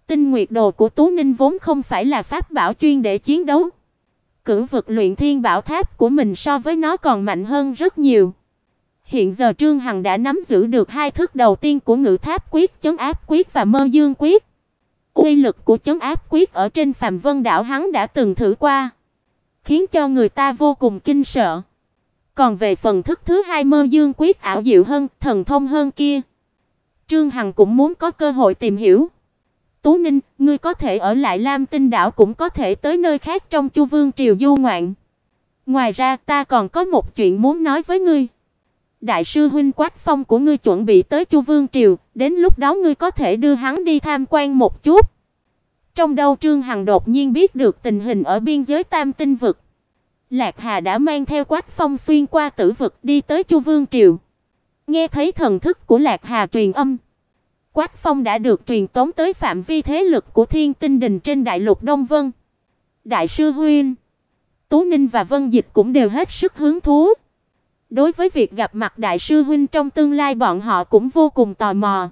Tinh Nguyệt Đồ của Tú Ninh vốn không phải là pháp bảo chuyên để chiến đấu. Cửu vực luyện thiên bảo tháp của mình so với nó còn mạnh hơn rất nhiều. Hiện giờ Trương Hằng đã nắm giữ được hai thức đầu tiên của Ngự Tháp Quyết, Chấn Áp Quyết và Mơ Dương Quyết. Uy lực của Chấn Áp Quyết ở trên Phàm Vân đảo hắn đã từng thử qua, khiến cho người ta vô cùng kinh sợ. Còn về phần thức thứ hai Mơ Dương Quyết ảo diệu hơn, thần thông hơn kia, Trương Hằng cũng muốn có cơ hội tìm hiểu. Tú Ninh, ngươi có thể ở lại Lam Tinh đảo, cũng có thể tới nơi khác trong Chu Vương triều du ngoạn. Ngoài ra ta còn có một chuyện muốn nói với ngươi. Đại sư huynh Quách Phong của ngươi chuẩn bị tới Chu Vương triều, đến lúc đó ngươi có thể đưa hắn đi tham quan một chút. Trong đầu Trương Hằng đột nhiên biết được tình hình ở biên giới Tam Tinh vực. Lạc Hà đã mang theo Quách Phong xuyên qua Tử vực đi tới Chu Vương triều. Nghe thấy thần thức của Lạc Hà truyền âm, Quách Phong đã được truyền tống tới phạm vi thế lực của Thiên Tinh Đình trên đại lục Đông Vân. Đại sư huynh, Tú Ninh và Vân Dịch cũng đều hết sức hứng thú. Đối với việc gặp mặt đại sư huynh trong tương lai, bọn họ cũng vô cùng tò mò.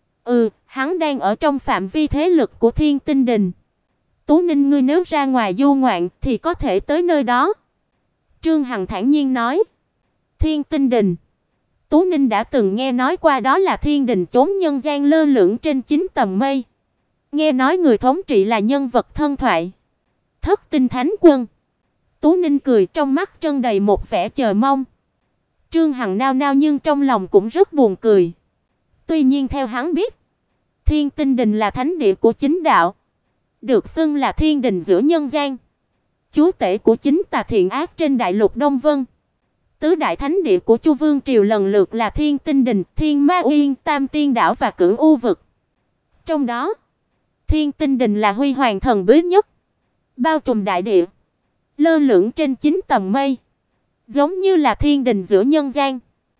Hắn đang ở trong phạm vi thế lực của Thiên Tinh Đình. Tú Ninh, ngươi nếu ra ngoài du ngoạn thì có thể tới nơi đó. Trương Hằng thản nhiên nói. Thiên Tinh Đình. Tú Ninh đã từng nghe nói qua, đó là thiên đình chốn nhân gian lơ lửng trên 9 tầng mây. Nghe nói người thống trị là nhân vật thân thoại, Thất Tinh Thánh Quân. Tú Ninh cười, trong mắt trân đầy một vẻ chờ mong. Trương Hằng nao nao nhưng trong lòng cũng rất buồn cười. Tuy nhiên theo hắn biết, Thiên Tinh Đình là thánh địa của chính đạo, được xưng là thiên đình giữa nhân gian, chúa tể của chính tà thiện ác trên đại lục Đông Vân. Tứ đại thánh địa của Chu Vương triều lần lượt là Thiên Tinh Đình, Thiên Ma Uyên, Tam Tiên đảo và Cửu U vực. Trong đó, Thiên Tinh Đình là huy hoàng thần bí nhất, bao trùm đại địa, lơ lửng trên 9 tầng mây, giống như là thiên đình giữa nhân gian.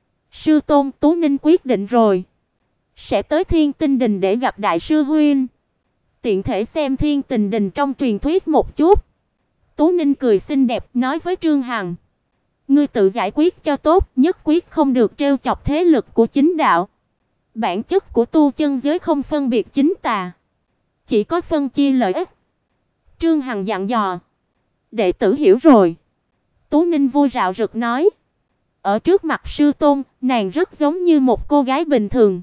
Sư tôn, Tú Ninh quyết định rồi, sẽ tới Thiên Tinh Đình để gặp đại sư huynh, tiện thể xem Thiên Tinh Đình trong truyền thuyết một chút. Tú Ninh cười xinh đẹp nói với Trương Hằng. Ngươi tự giải quyết cho tốt, nhất quyết không được trêu chọc thế lực của chính đạo. Bản chất của tu chân giới không phân biệt chính tà, chỉ có phân chia lợi ích. Trương Hằng dặn dò. Đệ tử hiểu rồi. Tú Ninh vui rạo rực nói. Ở trước mặt sư tôn, nàng rất giống như một cô gái bình thường.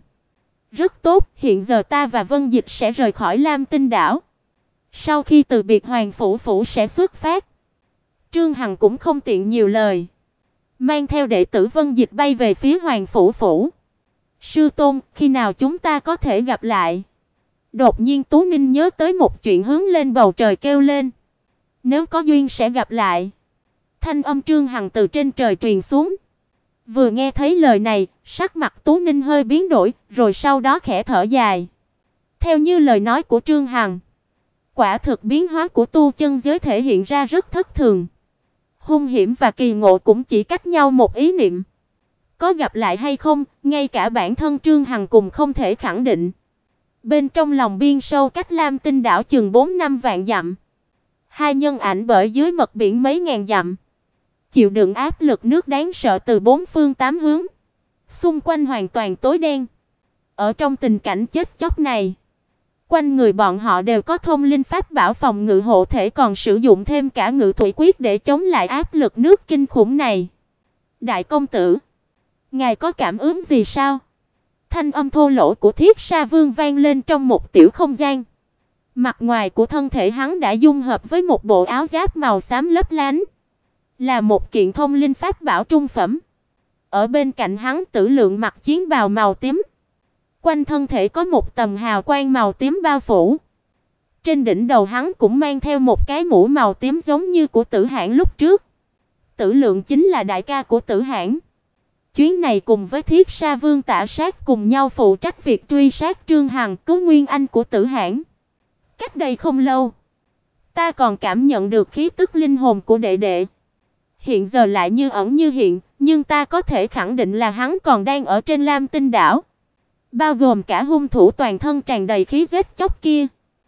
Rất tốt, hiện giờ ta và Vân Dịch sẽ rời khỏi Lam Tinh đảo. Sau khi từ biệt Hoàng Phủ Phủ sẽ xuất phát. Trương Hằng cũng không tiện nhiều lời, mang theo đệ tử Vân Dịch bay về phía Hoàng Phủ Phủ. Sư tôn, khi nào chúng ta có thể gặp lại? Đột nhiên Tú Ninh nhớ tới một chuyện, hướng lên bầu trời kêu lên. Nếu có duyên sẽ gặp lại. Thanh âm Trương Hằng từ trên trời truyền xuống. Vừa nghe thấy lời này, sắc mặt Tú Ninh hơi biến đổi, rồi sau đó khẽ thở dài. Theo như lời nói của Trương Hằng, quả thực biến hóa của tu chân giới thể hiện ra rất thất thường. Hung hiểm và kỳ ngộ cũng chỉ cách nhau một ý niệm. Có gặp lại hay không, ngay cả bản thân Trương Hằng cũng không thể khẳng định. Bên trong lòng biên sâu cách Lam Tinh đảo chừng 4-5 vạn dặm, hai nhân ảnh bởi dưới mật biển mấy ngàn dặm, chịu đựng áp lực nước đáng sợ từ 4 phương 8 hướng. Xung quanh hoàn toàn tối đen. Ở trong tình cảnh chết chóc này, quanh người bọn họ đều có thông linh pháp bảo phòng ngự hộ thể, còn sử dụng thêm cả ngự thủy quyết để chống lại áp lực nước kinh khủng này. Đại công tử, ngài có cảm ứng gì sao? Thanh âm thô lỗ của Thiết Sa Vương vang lên trong một tiểu không gian. Mặt ngoài của thân thể hắn đã dung hợp với một bộ áo giáp màu xám lấp lánh, là một kiện thông linh pháp bảo trung phẩm. Ở bên cạnh hắn, Tử Lượng mặc chiến bào màu tím, quanh thân thể có một tầng hào quang màu tím bao phủ. Trên đỉnh đầu hắn cũng mang theo một cái mũ màu tím giống như của Tử Hãn lúc trước. Tử Lượng chính là đại ca của Tử Hãn. Chuyến này cùng với Thiết Sa Vương Tả Sát cùng nhau phụ trách việc truy sát Trương Hằng, cứu nguyên anh của Tử Hãn. Cách đây không lâu, ta còn cảm nhận được khí tức linh hồn của đệ đệ. Hiện giờ lại như ẩn như hiện, nhưng ta có thể khẳng định là hắn còn đang ở trên Lam Tinh đảo, bao gồm cả hung thủ toàn thân tràn đầy khí giết chóc kia.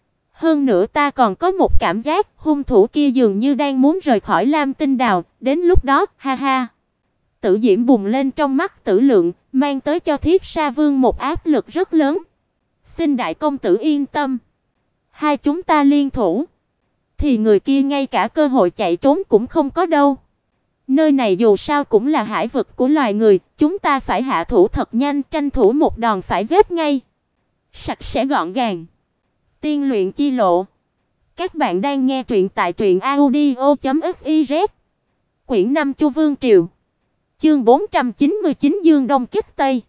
Hơn nữa ta còn có một cảm giác, hung thủ kia dường như đang muốn rời khỏi Lam Tinh đảo, đến lúc đó, ha ha. Tử diễm bùng lên trong mắt Tử Lượng, mang tới cho Thiết Sa Vương một áp lực rất lớn. Xin đại công tử yên tâm, Hai chúng ta liên thủ thì người kia ngay cả cơ hội chạy trốn cũng không có đâu. Nơi này dù sao cũng là hải vực của loài người, chúng ta phải hạ thủ thật nhanh, tranh thủ một đòn phải giết ngay. Sạch sẽ gọn gàng. Tiên luyện chi lộ. Các bạn đang nghe truyện tại truyệnaudio.fiz. Quyển 5 Chu Vương Triều. Chương 499 Dương Đông kích Tây.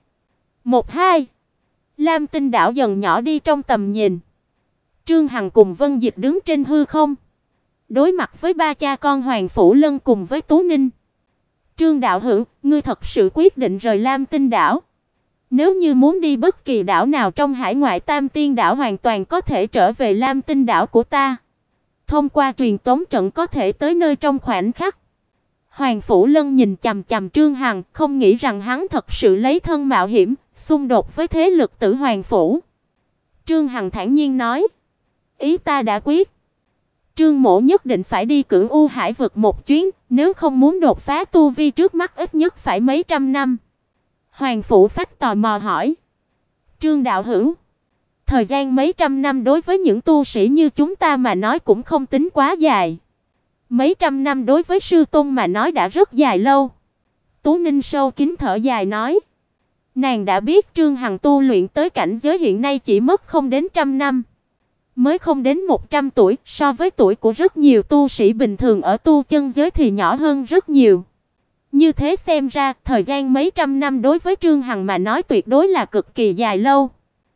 1-2. Lam Tinh đảo dần nhỏ đi trong tầm nhìn. Trương Hằng cùng Vân Dịch đứng trên hư không, đối mặt với ba cha con Hoàng Phủ Lân cùng với Tú Ninh. Trương đạo hữu, ngươi thật sự quyết định rời Lam Tinh đảo? Nếu như muốn đi bất kỳ đảo nào trong hải ngoại Tam Tiên đảo hoàn toàn có thể trở về Lam Tinh đảo của ta. Thông qua truyền tống trận có thể tới nơi trong khoảnh khắc. Hoàng Phủ Lân nhìn chằm chằm Trương Hằng, không nghĩ rằng hắn thật sự lấy thân mạo hiểm, xung đột với thế lực Tử Hoàng phủ. Trương Hằng thản nhiên nói: "Ý ta đã quyết. Trương mỗ nhất định phải đi Cửu U hải vực một chuyến, nếu không muốn đột phá tu vi trước mắt ít nhất phải mấy trăm năm." Hoàng Phủ Phách tò mò hỏi: "Trương đạo hữu, thời gian mấy trăm năm đối với những tu sĩ như chúng ta mà nói cũng không tính quá dài. Mấy trăm năm đối với sư tôn mà nói đã rất dài lâu." Tú Ninh sâu kín thở dài nói. Nàng đã biết Trương Hằng tu luyện tới cảnh giới hiện nay chỉ mất không đến trăm năm, mới không đến 100 tuổi, so với tuổi của rất nhiều tu sĩ bình thường ở tu chân giới thì nhỏ hơn rất nhiều. Như thế xem ra, thời gian mấy trăm năm đối với Trương Hằng mà nói tuyệt đối là cực kỳ dài lâu.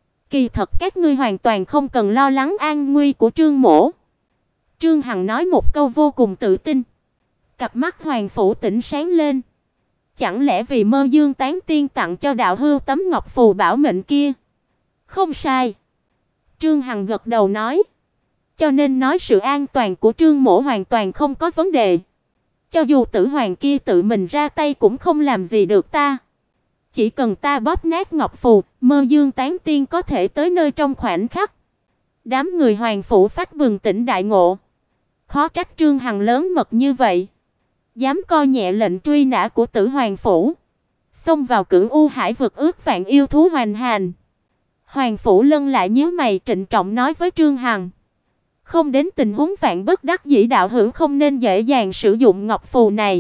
Kỳ thật các ngươi hoàn toàn không cần lo lắng an nguy của Trương mỗ. Trương Hằng nói một câu vô cùng tự tin. Cặp mắt Hoàng Phủ Tĩnh sáng lên. Chẳng lẽ vì Mơ Dương Tán Tiên tặng cho đạo hưu tấm ngọc phù bảo mệnh kia? Không sai. Trương Hằng gật đầu nói. Cho nên nói sự an toàn của Trương mỗ hoàn toàn không có vấn đề. Cho dù Tử Hoàng kia tự mình ra tay cũng không làm gì được ta. Chỉ cần ta bóp nát ngọc phù, Mơ Dương Tán Tiên có thể tới nơi trong khoảnh khắc. Đám người Hoàng Phủ Phách bừng tỉnh đại ngộ. Khó trách Trương Hằng lớn mật như vậy, dám coi nhẹ lệnh truy nã của Tử Hoàng phủ, xông vào Cửu U hải vực ước vạn yêu thú hoành hành. Hoàng Phủ Lân lại nhíu mày trịnh trọng nói với Trương Hằng: "Không đến tình huống vạn bất đắc dĩ đạo hữu không nên dễ dàng sử dụng ngọc phù này.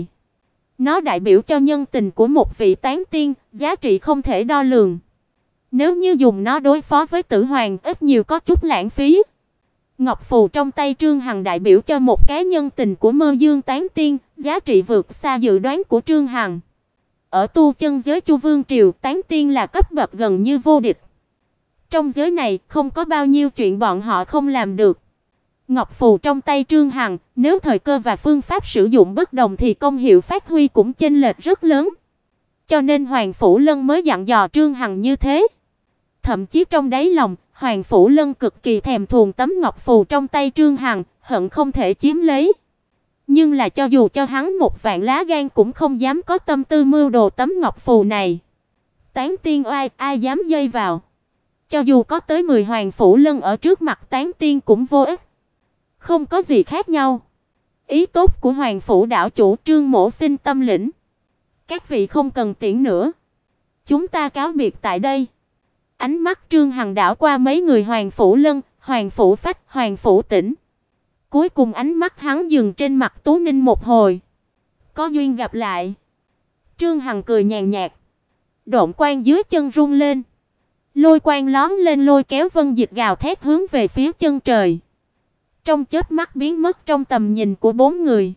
Nó đại biểu cho nhân tình của một vị tán tiên, giá trị không thể đo lường. Nếu như dùng nó đối phó với Tử Hoàng, ít nhiều có chút lãng phí." Ngọc phù trong tay Trương Hằng đại biểu cho một cái nhân tình của Mơ Dương Tán Tiên, giá trị vượt xa dự đoán của Trương Hằng. Ở tu chân giới Chu Vương triều, Tán Tiên là cấp bậc gần như vô địch. Trong giới này không có bao nhiêu chuyện bọn họ không làm được. Ngọc phù trong tay Trương Hằng, nếu thời cơ và phương pháp sử dụng bất đồng thì công hiệu phát huy cũng chênh lệch rất lớn. Cho nên Hoàng Phủ Lân mới dặn dò Trương Hằng như thế. Thậm chí trong đáy lòng, Hoàng Phủ Lân cực kỳ thèm thuồng tấm ngọc phù trong tay Trương Hằng, hận không thể chiếm lấy. Nhưng là cho dù cho hắn một vạn lá gan cũng không dám có tâm tư mưu đồ tấm ngọc phù này. Tán tiên oai, ai dám dây vào. Cho dù có tới 10 Hoàng Phủ Lân ở trước mặt tán tiên cũng vô ích. Không có gì khác nhau. Ý tốt của Hoàng Phủ đảo chủ Trương mỗ xin tâm lĩnh. Các vị không cần tiễn nữa. Chúng ta cáo biệt tại đây. Ánh mắt Trương Hằng đảo qua mấy người Hoàng Phủ Lân, Hoàng Phủ Phách, Hoàng Phủ Tĩnh. Cuối cùng ánh mắt hắn dừng trên mặt Tú Ninh một hồi. Có duyên gặp lại. Trương Hằng cười nhàn nhạt. Độn quang dưới chân rung lên. Lôi quang lóm lên lôi kéo Vân Dịch gào thét hướng về phía chân trời. Trong chớp mắt biến mất trong tầm nhìn của bốn người.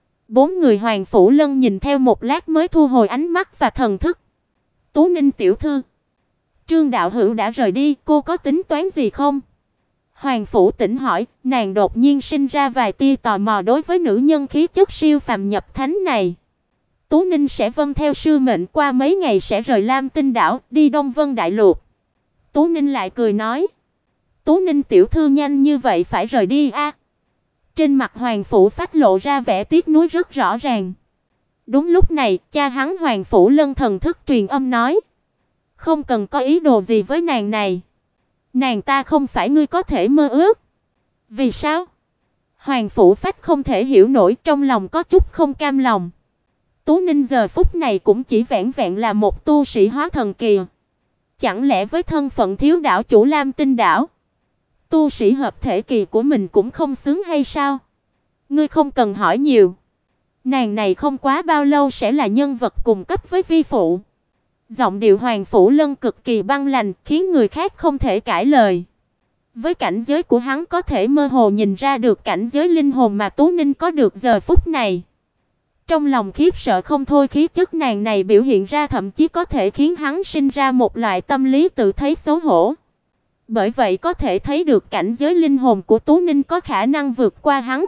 Bốn người Hoàng Phủ Lân nhìn theo một lát mới thu hồi ánh mắt và thần thức. Tú Ninh tiểu thư, Trương đạo hữu đã rời đi, cô có tính toán gì không? Hoàng Phủ Tĩnh hỏi, nàng đột nhiên sinh ra vài tia tò mò đối với nữ nhân khí chất siêu phàm nhập thánh này. Tú Ninh sẽ vâng theo sư mệnh, qua mấy ngày sẽ rời Lam Tinh đảo, đi Đông Vân đại lục. Tú Ninh lại cười nói, Tú Ninh tiểu thư nhanh như vậy phải rời đi a? Trên mặt Hoàng Phủ Phách lộ ra vẻ tiếc nuối rất rõ ràng. Đúng lúc này, cha hắn Hoàng Phủ Lân thần thức truyền âm nói, không cần có ý đồ gì với nàng này. Nàng ta không phải ngươi có thể mơ ước. Vì sao? Hoàng Phủ Phách không thể hiểu nổi, trong lòng có chút không cam lòng. Tú Ninh giờ phút này cũng chỉ vẹn vẹn là một tu sĩ hóa thần kỳ. Chẳng lẽ với thân phận thiếu đảo chủ Lam Tinh đảo, Tu sĩ hợp thể kỳ của mình cũng không xứng hay sao? Ngươi không cần hỏi nhiều. Nàng này không quá bao lâu sẽ là nhân vật cùng cấp với vi phụ. Giọng điệu Hoàng Phủ Lân cực kỳ băng lãnh, khiến người khác không thể cãi lời. Với cảnh giới của hắn có thể mơ hồ nhìn ra được cảnh giới linh hồn mà Tú Ninh có được giờ phút này. Trong lòng khiếp sợ không thôi, khí chất nàng này biểu hiện ra thậm chí có thể khiến hắn sinh ra một loại tâm lý tự thấy xấu hổ. Bởi vậy có thể thấy được cảnh giới linh hồn của Tú Ninh có khả năng vượt qua hắn.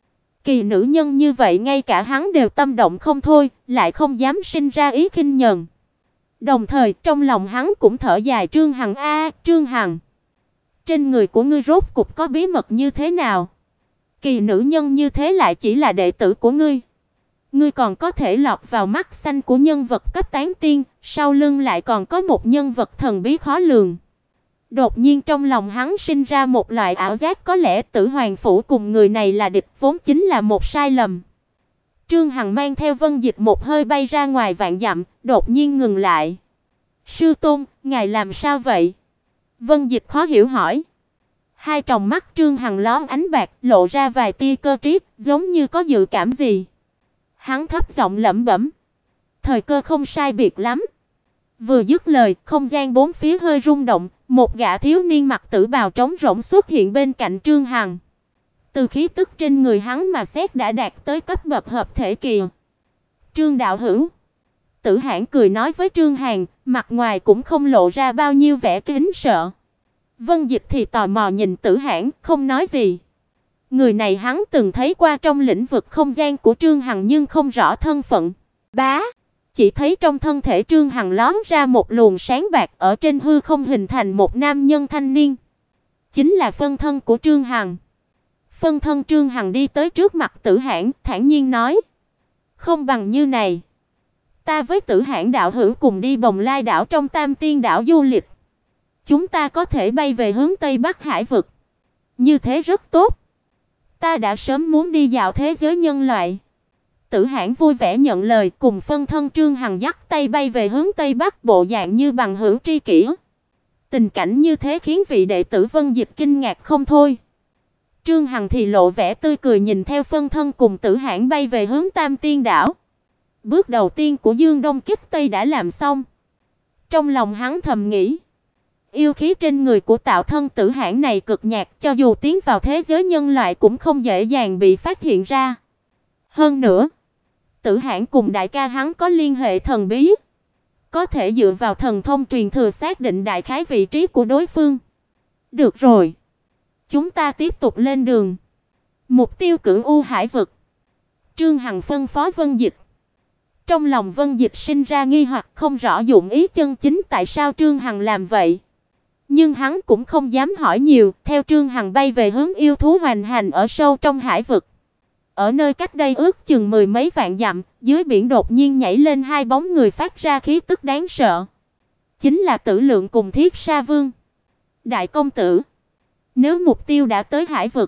Kỳ nữ nhân như vậy ngay cả hắn đều tâm động không thôi, lại không dám sinh ra ý khinh nhờn. Đồng thời trong lòng hắn cũng thở dài, Trương Hằng a, Trương Hằng, trên người của ngươi rốt cục có bí mật như thế nào? Kỳ nữ nhân như thế lại chỉ là đệ tử của ngươi. Ngươi còn có thể lọt vào mắt xanh của nhân vật cấp tán tiên, sau lưng lại còn có một nhân vật thần bí khó lường. Đột nhiên trong lòng hắn sinh ra một loại ảo giác, có lẽ Tử Hoàng phủ cùng người này là địch vốn chính là một sai lầm. Trương Hằng mang theo Vân Dịch một hơi bay ra ngoài vạn dặm, đột nhiên ngừng lại. Sư tôn, ngài làm sao vậy? Vân Dịch khó hiểu hỏi. Hai tròng mắt Trương Hằng lóe ánh bạc, lộ ra vài tia cơ trí, giống như có dự cảm gì. Hắn thấp giọng lẩm bẩm, thời cơ không sai biệt lắm. Vừa dứt lời, không gian bốn phía hơi rung động, một gã thiếu niên mặc tử bào trống rỗng xuất hiện bên cạnh Trương Hằng. Từ khí tức trên người hắn mà xét đã đạt tới cấp bậc hợp thể kỳ. Trương đạo hữu. Tử Hãn cười nói với Trương Hằng, mặt ngoài cũng không lộ ra bao nhiêu vẻ kính sợ. Vân Dịch thì tò mò nhìn Tử Hãn, không nói gì. Người này hắn từng thấy qua trong lĩnh vực không gian của Trương Hằng nhưng không rõ thân phận. Bá, chỉ thấy trong thân thể Trương Hằng lóe ra một luồng sáng bạc, ở trên hư không hình thành một nam nhân thanh niên. Chính là phân thân của Trương Hằng. Phân thân Trương Hằng đi tới trước mặt Tử Hãn, thản nhiên nói: "Không bằng như này, ta với Tử Hãn đạo hữu cùng đi Bồng Lai đảo trong Tam Tiên đảo du lịch. Chúng ta có thể bay về hướng Tây Bắc Hải vực. Như thế rất tốt. Ta đã sớm muốn đi dạo thế giới nhân loại." Tử Hãn vui vẻ nhận lời, cùng phân thân Trương Hằng dắt tay bay về hướng Tây Bắc, bộ dạng như bằng hữu tri kỷ. Tình cảnh như thế khiến vị đệ tử Vân Dịch kinh ngạc không thôi. Trương Hằng thì lộ vẻ tươi cười nhìn theo phân thân cùng Tử Hãn bay về hướng Tam Tiên đảo. Bước đầu tiên của Dương Đông Kích Tây đã làm xong. Trong lòng hắn thầm nghĩ, yêu khí trên người của tạo thân Tử Hãn này cực nhạt, cho dù tiến vào thế giới nhân loại cũng không dễ dàng bị phát hiện ra. Hơn nữa, Tử Hãn cùng đại ca hắn có liên hệ thần bí, có thể dựa vào thần thông truyền thừa xác định đại khái vị trí của đối phương. Được rồi, chúng ta tiếp tục lên đường. Mục tiêu Cửu U Hải vực. Trương Hằng phân phó Vân Dịch. Trong lòng Vân Dịch sinh ra nghi hoặc, không rõ dụng ý chân chính tại sao Trương Hằng làm vậy. Nhưng hắn cũng không dám hỏi nhiều, theo Trương Hằng bay về hướng yêu thú hoành hành ở sâu trong hải vực. Ở nơi cách đây ước chừng mười mấy vạn dặm, dưới biển đột nhiên nhảy lên hai bóng người phát ra khí tức đáng sợ. Chính là Tử Lượng cùng Thiết Sa Vương. Đại công tử, nếu mục tiêu đã tới hải vực,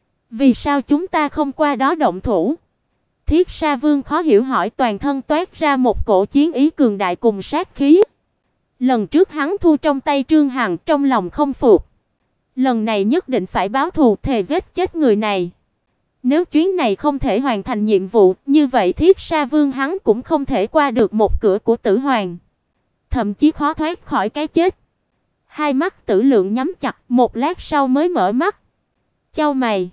vì sao chúng ta không qua đó động thủ? Thiết Sa Vương khó hiểu hỏi, toàn thân toát ra một cổ chiến ý cường đại cùng sát khí. Lần trước hắn thu trong tay Trương Hằng, trong lòng không phục. Lần này nhất định phải báo thù, thề giết chết người này. Nếu chuyến này không thể hoàn thành nhiệm vụ, như vậy Thiết Sa Vương hắn cũng không thể qua được một cửa của Tử Hoàng, thậm chí khó thoát khỏi cái chết. Hai mắt Tử Lượng nhắm chặt, một lát sau mới mở mắt. Chau mày,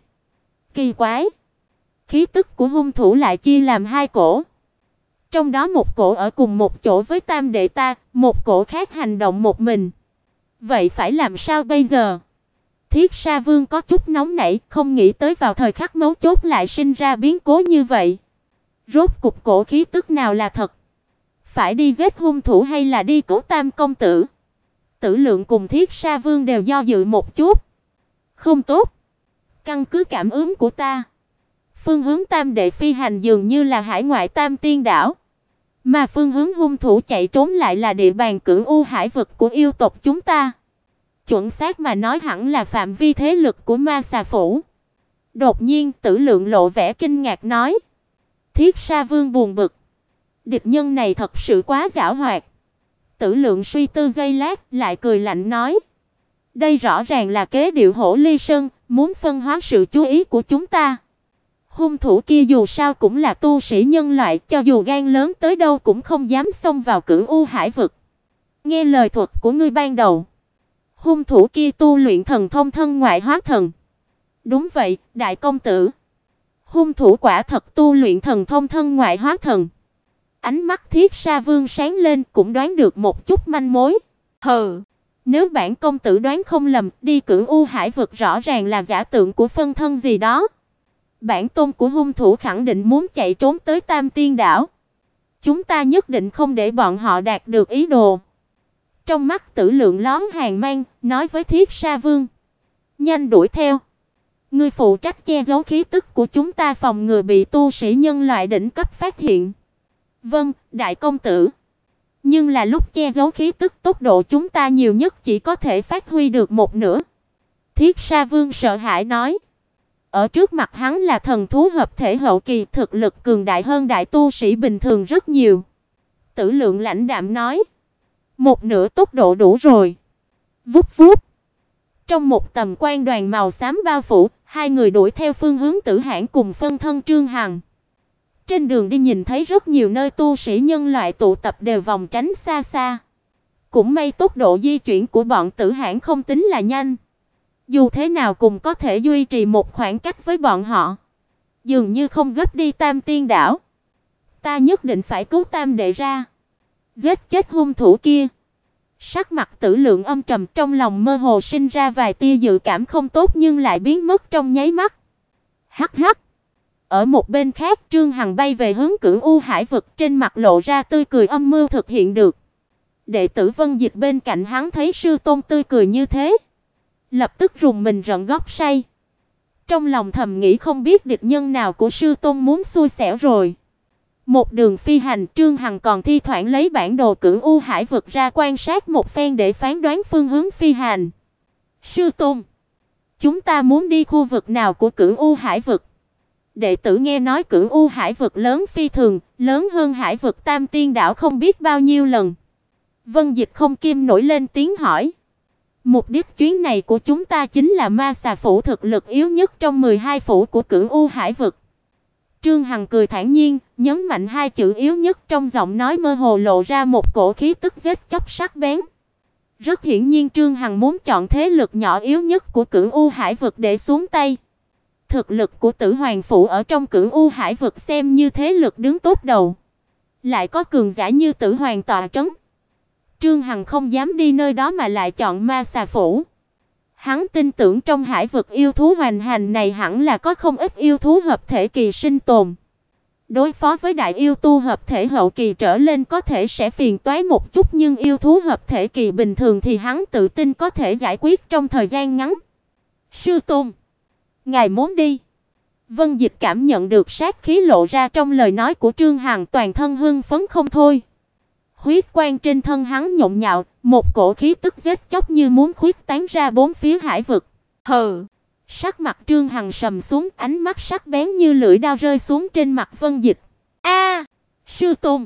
kỳ quái, khí tức của hung thủ lại chia làm hai cổ. Trong đó một cổ ở cùng một chỗ với tam đệ ta, một cổ khác hành động một mình. Vậy phải làm sao bây giờ? Thiết Sa Vương có chút nóng nảy, không nghĩ tới vào thời khắc mấu chốt lại sinh ra biến cố như vậy. Rốt cục cổ khí tức nào là thật? Phải đi giết hung thủ hay là đi cứu Tam công tử? Tử Lượng cùng Thiết Sa Vương đều do dự một chút. Không tốt. Căn cứ cảm ứng của ta, phương hướng tam đệ phi hành dường như là hải ngoại Tam Tiên đảo, mà phương hướng hung thủ chạy trốn lại là địa bàn Cửu U Hải vực của yêu tộc chúng ta. Chuẩn xác mà nói hẳn là phạm vi thế lực của Ma Xà phủ. Đột nhiên Tử Lượng lộ vẻ kinh ngạc nói. Thiết Sa Vương buồn bực. Địch nhân này thật sự quá giảo hoạt. Tử Lượng suy tư giây lát, lại cười lạnh nói. Đây rõ ràng là kế điệu Hổ Ly Sơn, muốn phân hóa sự chú ý của chúng ta. Hung thủ kia dù sao cũng là tu sĩ nhân loại, cho dù gan lớn tới đâu cũng không dám xông vào Cửu U Hải vực. Nghe lời thuật của ngươi ban đầu, hung thủ kia tu luyện thần thông thân ngoại hóa thần. Đúng vậy, đại công tử. Hung thủ quả thật tu luyện thần thông thân ngoại hóa thần. Ánh mắt Thiết Sa Vương sáng lên, cũng đoán được một chút manh mối. Hừ, nếu bản công tử đoán không lầm, đi Cửu U Hải vực rõ ràng là giả tượng của phân thân gì đó. Bản tôn của hung thủ khẳng định muốn chạy trốn tới Tam Tiên đảo. Chúng ta nhất định không để bọn họ đạt được ý đồ. Trong mắt Tử Lượng lóe hàn mang, nói với Thiết Sa Vương: "Nhanh đuổi theo. Ngươi phụ trách che giấu khí tức của chúng ta, phòng ngừa bị tu sĩ nhân loại đỉnh cấp phát hiện." "Vâng, đại công tử." Nhưng là lúc che giấu khí tức, tốc độ chúng ta nhiều nhất chỉ có thể phát huy được một nửa. Thiết Sa Vương sợ hãi nói. Ở trước mặt hắn là thần thú hợp thể hậu kỳ, thực lực cường đại hơn đại tu sĩ bình thường rất nhiều. Tử Lượng lãnh đạm nói. Một nửa tốc độ đủ rồi. Vút vút. Trong một tầm quan đoàn màu xám bao phủ, hai người đuổi theo phương hướng Tử Hãn cùng phân thân Trương Hằng. Trên đường đi nhìn thấy rất nhiều nơi tu sĩ nhân loại tụ tập đều vòng tránh xa xa. Cũng may tốc độ di chuyển của bọn Tử Hãn không tính là nhanh. Dù thế nào cũng có thể duy trì một khoảng cách với bọn họ. Dường như không gấp đi Tam Tiên đảo. Ta nhất định phải cứu Tam đệ ra. Giết chết hung thủ kia. Sắc mặt Tử Lượng âm trầm, trong lòng mơ hồ sinh ra vài tia dự cảm không tốt nhưng lại biến mất trong nháy mắt. Hắc hắc. Ở một bên khác, Trương Hằng bay về hướng Cửu U Hải vực, trên mặt lộ ra tươi cười âm mưu thực hiện được. Đệ tử Vân Dịch bên cạnh hắn thấy sư tôn tươi cười như thế, lập tức rùng mình rợn góc say. Trong lòng thầm nghĩ không biết địch nhân nào của sư tôn muốn xui xẻo rồi. Một đường phi hành, Trương Hằng còn thi thoảng lấy bản đồ Cửu U Hải vực ra quan sát một phen để phán đoán phương hướng phi hành. Sư tôn, chúng ta muốn đi khu vực nào của Cửu U Hải vực? Đệ tử nghe nói Cửu U Hải vực lớn phi thường, lớn hơn Hải vực Tam Tiên đảo không biết bao nhiêu lần. Vân Dịch không kim nổi lên tiếng hỏi. Mục đích chuyến này của chúng ta chính là Ma Xà phủ, thực lực yếu nhất trong 12 phủ của Cửu U Hải vực. Trương Hằng cười thản nhiên, nhấn mạnh hai chữ yếu nhất, trong giọng nói mơ hồ lộ ra một cổ khí tức giết chóc sắc bén. Rất hiển nhiên Trương Hằng muốn chọn thế lực nhỏ yếu nhất của Cửu U Hải vực để xuống tay. Thực lực của Tử Hoàng phủ ở trong Cửu U Hải vực xem như thế lực đứng tốt đầu, lại có cường giả như Tử Hoàng tọa trấn. Trương Hằng không dám đi nơi đó mà lại chọn Ma Xà phủ. Hắn tin tưởng trong hải vực yêu thú hoành hành này hẳn là có không ít yêu thú hợp thể kỳ sinh tồn. Đối phó với đại yêu tu hợp thể hậu kỳ trở lên có thể sẽ phiền toái một chút, nhưng yêu thú hợp thể kỳ bình thường thì hắn tự tin có thể giải quyết trong thời gian ngắn. Sư tôn, ngài muốn đi? Vân Dịch cảm nhận được sát khí lộ ra trong lời nói của Trương Hằng, toàn thân hưng phấn không thôi. Huyết quang trên thân hắn nhộn nhạo, một cổ khí tức giết chóc như muốn khuếch tán ra bốn phía hải vực. Hừ. Sắc mặt Trương Hằng sầm xuống, ánh mắt sắc bén như lưỡi dao rơi xuống trên mặt Vân Dịch. A, sư tôn.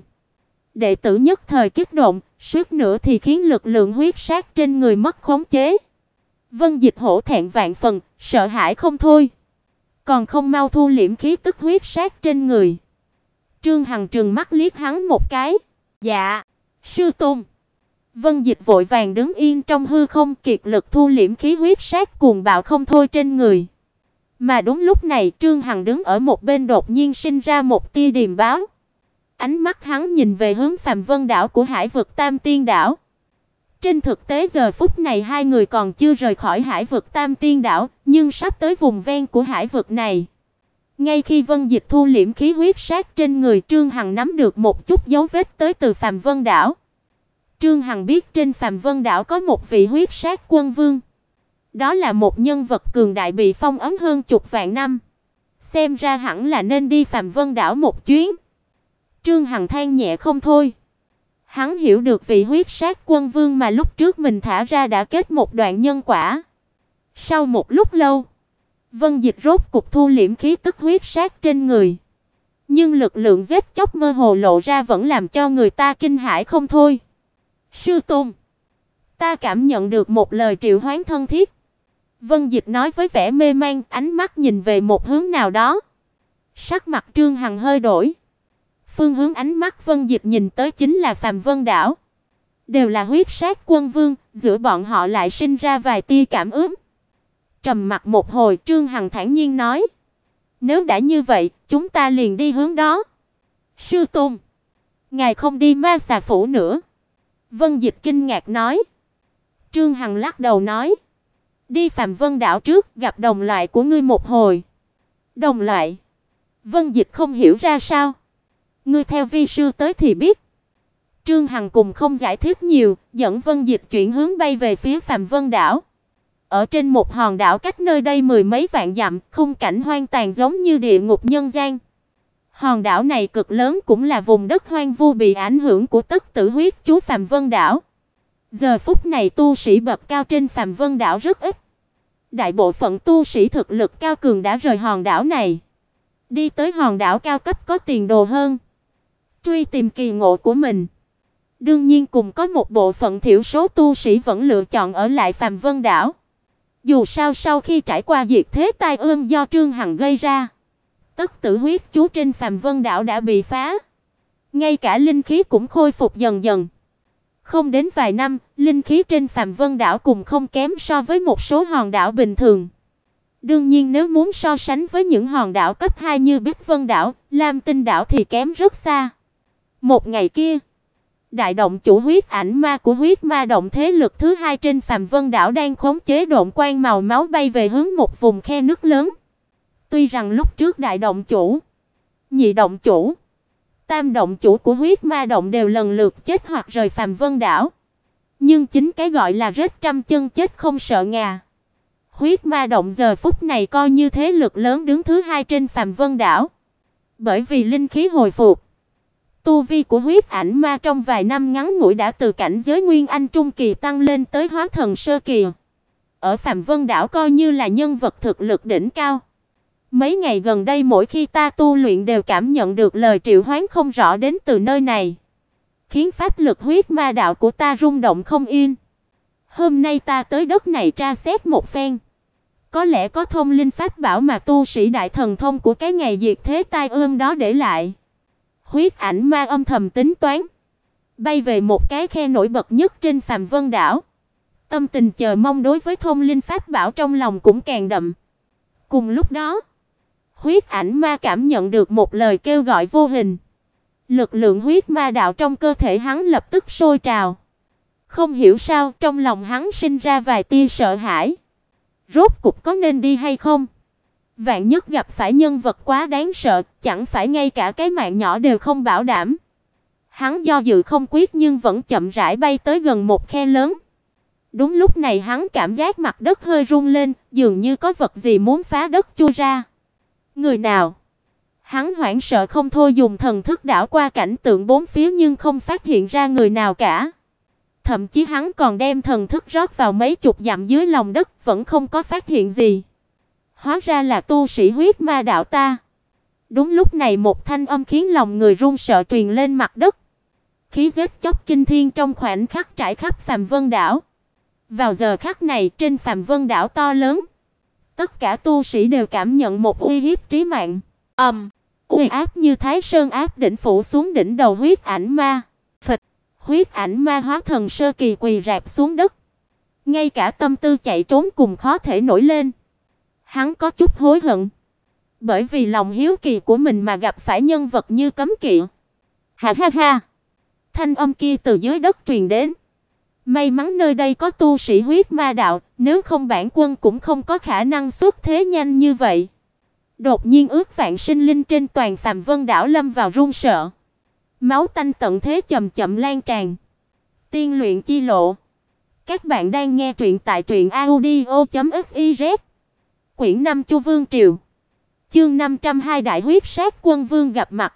Đệ tử nhất thời kích động, suýt nữa thì khiến lực lượng huyết sát trên người mất khống chế. Vân Dịch hổ thẹn vạn phần, sợ hãi không thôi. Còn không mau thu liễm khí tức huyết sát trên người. Trương Hằng trừng mắt liếc hắn một cái. Dạ, sư tôn. Vân Dịch vội vàng đứng yên trong hư không, kiệt lực thu liễm khí huyết sát cuồng bạo không thôi trên người. Mà đúng lúc này, Trương Hằng đứng ở một bên đột nhiên sinh ra một tia điềm báo. Ánh mắt hắn nhìn về hướng Phàm Vân đảo của hải vực Tam Tiên đảo. Trên thực tế giờ phút này hai người còn chưa rời khỏi hải vực Tam Tiên đảo, nhưng sắp tới vùng ven của hải vực này. Ngay khi Vân Dịch thu liễm khí huyết sát trên người, Trương Hằng nắm được một chút dấu vết tới từ Phàm Vân đảo. Trương Hằng biết trên Phàm Vân đảo có một vị huyết sát quân vương. Đó là một nhân vật cường đại bị phong ấn hơn chục vạn năm. Xem ra hẳn là nên đi Phàm Vân đảo một chuyến. Trương Hằng than nhẹ không thôi. Hắn hiểu được vị huyết sát quân vương mà lúc trước mình thả ra đã kết một đoạn nhân quả. Sau một lúc lâu, Vân Dịch rốt cục thu liễm khí tức huyết sát trên người. Nhưng lực lượng giết chóc mơ hồ lộ ra vẫn làm cho người ta kinh hãi không thôi. Sư tôn, Ta cảm nhận được một lời triệu hoán thân thiết. Vân Dịch nói với vẻ mê man, ánh mắt nhìn về một hướng nào đó. Sắc mặt Trương Hằng hơi đổi. Phương hướng ánh mắt Vân Dịch nhìn tới chính là Phàm Vân đảo. Đều là huyết sát quân vương, giữa bọn họ lại sinh ra vài tia cảm ứng. Trầm mặc một hồi, Trương Hằng thản nhiên nói: "Nếu đã như vậy, chúng ta liền đi hướng đó." "Sư tôn, ngài không đi Ma Xà phủ nữa?" Vân Dịch kinh ngạc nói. Trương Hằng lắc đầu nói: "Đi Phàm Vân đảo trước, gặp đồng loại của ngươi một hồi." "Đồng loại?" Vân Dịch không hiểu ra sao. "Ngươi theo vi sư tới thì biết." Trương Hằng cùng không giải thích nhiều, dẫn Vân Dịch chuyển hướng bay về phía Phàm Vân đảo. Ở trên một hòn đảo cách nơi đây mười mấy vạn dặm, khung cảnh hoang tàn giống như địa ngục nhân gian. Hòn đảo này cực lớn, cũng là vùng đất hoang vu bị ảnh hưởng của Tất Tử huyết chú Phàm Vân đảo. Giờ phút này tu sĩ bậc cao trên Phàm Vân đảo rất ít. Đại bộ phận tu sĩ thực lực cao cường đã rời hòn đảo này, đi tới hòn đảo cao cấp có tiền đồ hơn, truy tìm kỳ ngộ của mình. Đương nhiên cùng có một bộ phận thiểu số tu sĩ vẫn lựa chọn ở lại Phàm Vân đảo. Dù sao sau khi trải qua diệt thế tai ương do Trương Hằng gây ra, Tất Tử huyết chú trên Phàm Vân đảo đã bị phá, ngay cả linh khí cũng khôi phục dần dần. Không đến vài năm, linh khí trên Phàm Vân đảo cùng không kém so với một số hòn đảo bình thường. Đương nhiên nếu muốn so sánh với những hòn đảo cấp 2 như Bích Vân đảo, Lam Tinh đảo thì kém rất xa. Một ngày kia, đại động chủ huyết ảnh ma của huyết ma động thế lực thứ 2 trên Phàm Vân đảo đang khống chế độn quang màu máu bay về hướng một vùng khe nước lớn. Tuy rằng lúc trước đại động chủ, nhị động chủ, tam động chủ của huyết ma động đều lần lượt chết hoặc rời Phàm Vân đảo, nhưng chính cái gọi là rết trăm chân chết không sợ ngà. Huyết ma động giờ phút này coi như thế lực lớn đứng thứ 2 trên Phàm Vân đảo. Bởi vì linh khí hồi phục, tu vi của huyết ảnh ma trong vài năm ngắn ngủi đã từ cảnh giới nguyên anh trung kỳ tăng lên tới hóa thần sơ kỳ. Ở Phàm Vân đảo coi như là nhân vật thực lực đỉnh cao. Mấy ngày gần đây mỗi khi ta tu luyện đều cảm nhận được lời triệu hoán không rõ đến từ nơi này, khiến pháp lực huyết ma đạo của ta rung động không yên. Hôm nay ta tới đất này tra xét một phen, có lẽ có thông linh pháp bảo mà tu sĩ đại thần thông của cái ngày diệt thế tai ương đó để lại. Huyết ảnh ma âm thầm tính toán, bay về một cái khe nổi bật nhất trên Phàm Vân đảo. Tâm tình chờ mong đối với thông linh pháp bảo trong lòng cũng càng đậm. Cùng lúc đó, huyết ảnh ma cảm nhận được một lời kêu gọi vô hình. Lực lượng huyết ma đạo trong cơ thể hắn lập tức sôi trào. Không hiểu sao, trong lòng hắn sinh ra vài tia sợ hãi. Rốt cục có nên đi hay không? Vạn nhất gặp phải nhân vật quá đáng sợ, chẳng phải ngay cả cái mạng nhỏ đều không bảo đảm. Hắn do dự không quyết nhưng vẫn chậm rãi bay tới gần một khe lớn. Đúng lúc này hắn cảm giác mặt đất hơi rung lên, dường như có vật gì muốn phá đất chui ra. Người nào? Hắn hoảng sợ không thôi dùng thần thức đảo qua cảnh tượng bốn phía nhưng không phát hiện ra người nào cả. Thậm chí hắn còn đem thần thức rót vào mấy chục dặm dưới lòng đất vẫn không có phát hiện gì. Hóa ra là tu sĩ huyết ma đạo ta. Đúng lúc này một thanh âm khiến lòng người run sợ truyền lên mặt đất. Khí giết chóc kinh thiên trong khoảnh khắc trải khắp Phàm Vân đảo. Vào giờ khắc này trên Phàm Vân đảo to lớn, tất cả tu sĩ đều cảm nhận một uy hiếp trí mạng. Uy áp như Thái Sơn áp đỉnh phủ xuống đỉnh đầu huyết ảnh ma. Phịch, huyết ảnh ma hóa thần sơ kỳ quỳ rạp xuống đất. Ngay cả tâm tư chạy trốn cùng khó thể nổi lên. Hắn có chút hối hận, bởi vì lòng hiếu kỳ của mình mà gặp phải nhân vật như cấm kỵ. Ha ha ha. Thanh âm kia từ dưới đất truyền đến. May mắn nơi đây có tu sĩ huyết ma đạo, nếu không bản quân cũng không có khả năng xuất thế nhanh như vậy. Đột nhiên ước vạn sinh linh trên toàn Phàm Vân đảo lâm vào run sợ. Máu tanh tận thế chậm chậm lan tràn. Tiên luyện chi lộ. Các bạn đang nghe truyện tại truyệnaudio.fiz. Quyển 5 Chu Vương Triều. Chương 502 Đại huyết sát quân vương gặp mặt.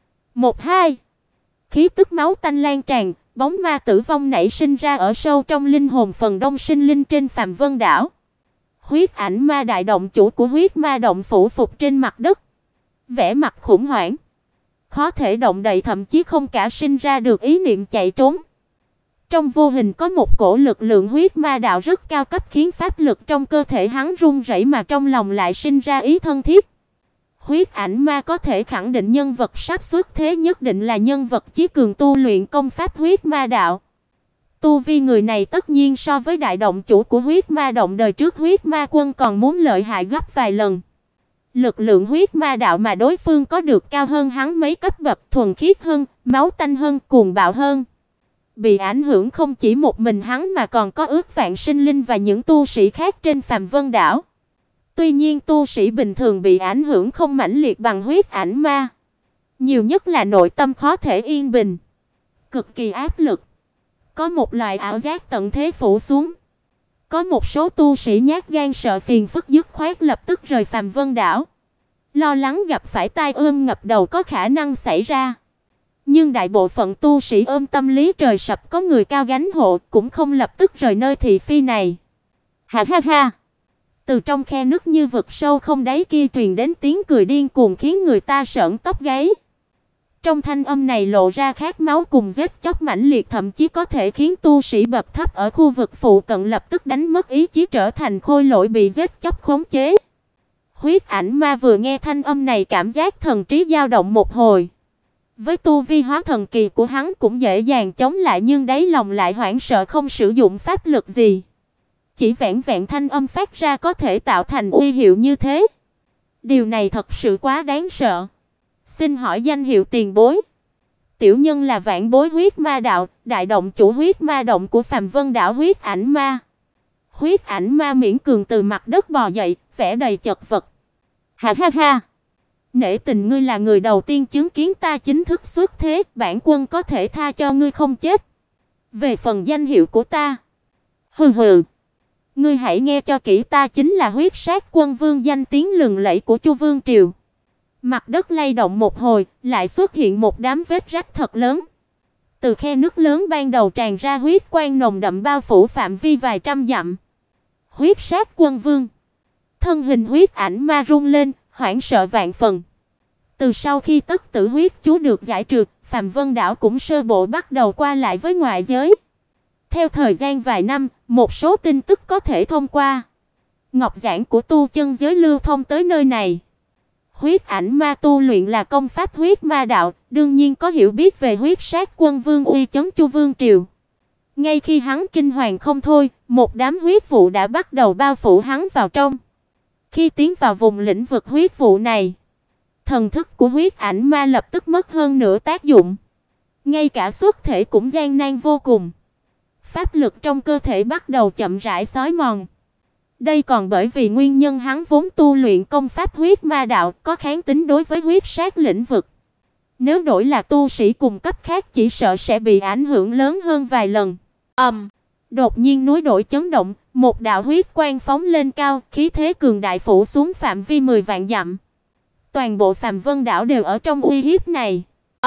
1-2. Khí tức máu tanh lan tràn, bóng ma tử vong nảy sinh ra ở sâu trong linh hồn phần đông sinh linh trên Phàm Vân đảo. Huyết ảnh ma đại động chủ của huyết ma động phủ phục trên mặt đất, vẻ mặt khủng hoảng, khó thể động đậy, thậm chí không cả sinh ra được ý niệm chạy trốn. Trong vô hình có một cổ lực lượng huyết ma đạo rất cao cấp khiến pháp lực trong cơ thể hắn run rẩy mà trong lòng lại sinh ra ý thân thiết. Huyết ảnh ma có thể khẳng định nhân vật sắp xuất thế nhất định là nhân vật chí cường tu luyện công pháp huyết ma đạo. Tu vi người này tất nhiên so với đại động chủ của huyết ma động đời trước huyết ma quân còn muốn lợi hại gấp vài lần. Lực lượng huyết ma đạo mà đối phương có được cao hơn hắn mấy cấp bậc, thuần khiết hơn, máu tanh hơn, cuồng bạo hơn. Bị ảnh hưởng không chỉ một mình hắn mà còn có ước vạn sinh linh và những tu sĩ khác trên Phàm Vân đảo. Tuy nhiên tu sĩ bình thường bị ảnh hưởng không mãnh liệt bằng huyết ảnh ma. Nhiều nhất là nội tâm khó thể yên bình, cực kỳ áp lực. Có một loại ảo giác tận thế phủ xuống. Có một số tu sĩ nhát gan sợ phiền phức dứt khoát lập tức rời Phàm Vân đảo. Lo lắng gặp phải tai ương ngập đầu có khả năng xảy ra. Nhưng đại bộ phận tu sĩ ôm tâm lý trời sập có người cao gánh hộ cũng không lập tức rời nơi thị phi này. Ha ha ha. Từ trong khe nước như vực sâu không đáy kia truyền đến tiếng cười điên cuồng khiến người ta sởn tóc gáy. Trong thanh âm này lộ ra khát máu cùng giết chóc mãnh liệt, thậm chí có thể khiến tu sĩ bậc thấp ở khu vực phụ cận lập tức đánh mất ý chí trở thành khôi lỗi bị giết chóc khống chế. Huyết ảnh ma vừa nghe thanh âm này cảm giác thần trí dao động một hồi. Với tu vi hóa thần kỳ của hắn cũng dễ dàng chống lại nhưng đáy lòng lại hoảng sợ không sử dụng pháp lực gì. Chỉ vẹn vẹn thanh âm phát ra có thể tạo thành uy hiệu như thế. Điều này thật sự quá đáng sợ. Xin hỏi danh hiệu tiền bối. Tiểu nhân là Vạn Bối huyết ma đạo, đại động chủ huyết ma động của Phàm Vân đảo huyết ảnh ma. Huyết ảnh ma miễn cường từ mặt đất bò dậy, vẻ đầy chật vật. Ha ha ha. Nể tình ngươi là người đầu tiên chứng kiến ta chính thức xuất thế, bản quân có thể tha cho ngươi không chết. Về phần danh hiệu của ta, hừ hừ, ngươi hãy nghe cho kỹ, ta chính là Huyết Sát Quân Vương, danh tiếng lừng lẫy của Chu Vương triều. Mặt đất lay động một hồi, lại xuất hiện một đám vết rách thật lớn. Từ khe nước lớn ban đầu tràn ra huyết quang nồng đậm bao phủ phạm vi vài trăm dặm. Huyết Sát Quân Vương. Thân hình huyết ảnh ma rung lên, hoảng sợ vạn phần. Từ sau khi tất tử huyết chú được giải trừ, Phàm Vân đảo cũng sơ bộ bắt đầu qua lại với ngoại giới. Theo thời gian vài năm, một số tin tức có thể thông qua ngọc giản của tu chân giới lưu thông tới nơi này. Huyết ảnh ma tu luyện là công pháp huyết ma đạo, đương nhiên có hiểu biết về Huyết Sát Quân Vương uy chấn Chu Vương triều. Ngay khi hắn kinh hoàng không thôi, một đám huyết vụ đã bắt đầu bao phủ hắn vào trong. Khi tiến vào vùng lĩnh vực huyết vụ này, thần thức của huyết ảnh ma lập tức mất hơn nửa tác dụng. Ngay cả xuất thể cũng gian nan vô cùng. Pháp lực trong cơ thể bắt đầu chậm rãi xói mòn. Đây còn bởi vì nguyên nhân hắn vốn tu luyện công pháp huyết ma đạo có kháng tính đối với huyết sát lĩnh vực. Nếu đổi là tu sĩ cùng cấp khác chỉ sợ sẽ bị ảnh hưởng lớn hơn vài lần. Đột nhiên núi đổi chấn động, một đạo huyết quang phóng lên cao, khí thế cường đại phủ xuống phạm vi 10 vạn dặm. Toàn bộ Phàm Vân đảo đều ở trong uy hiếp này.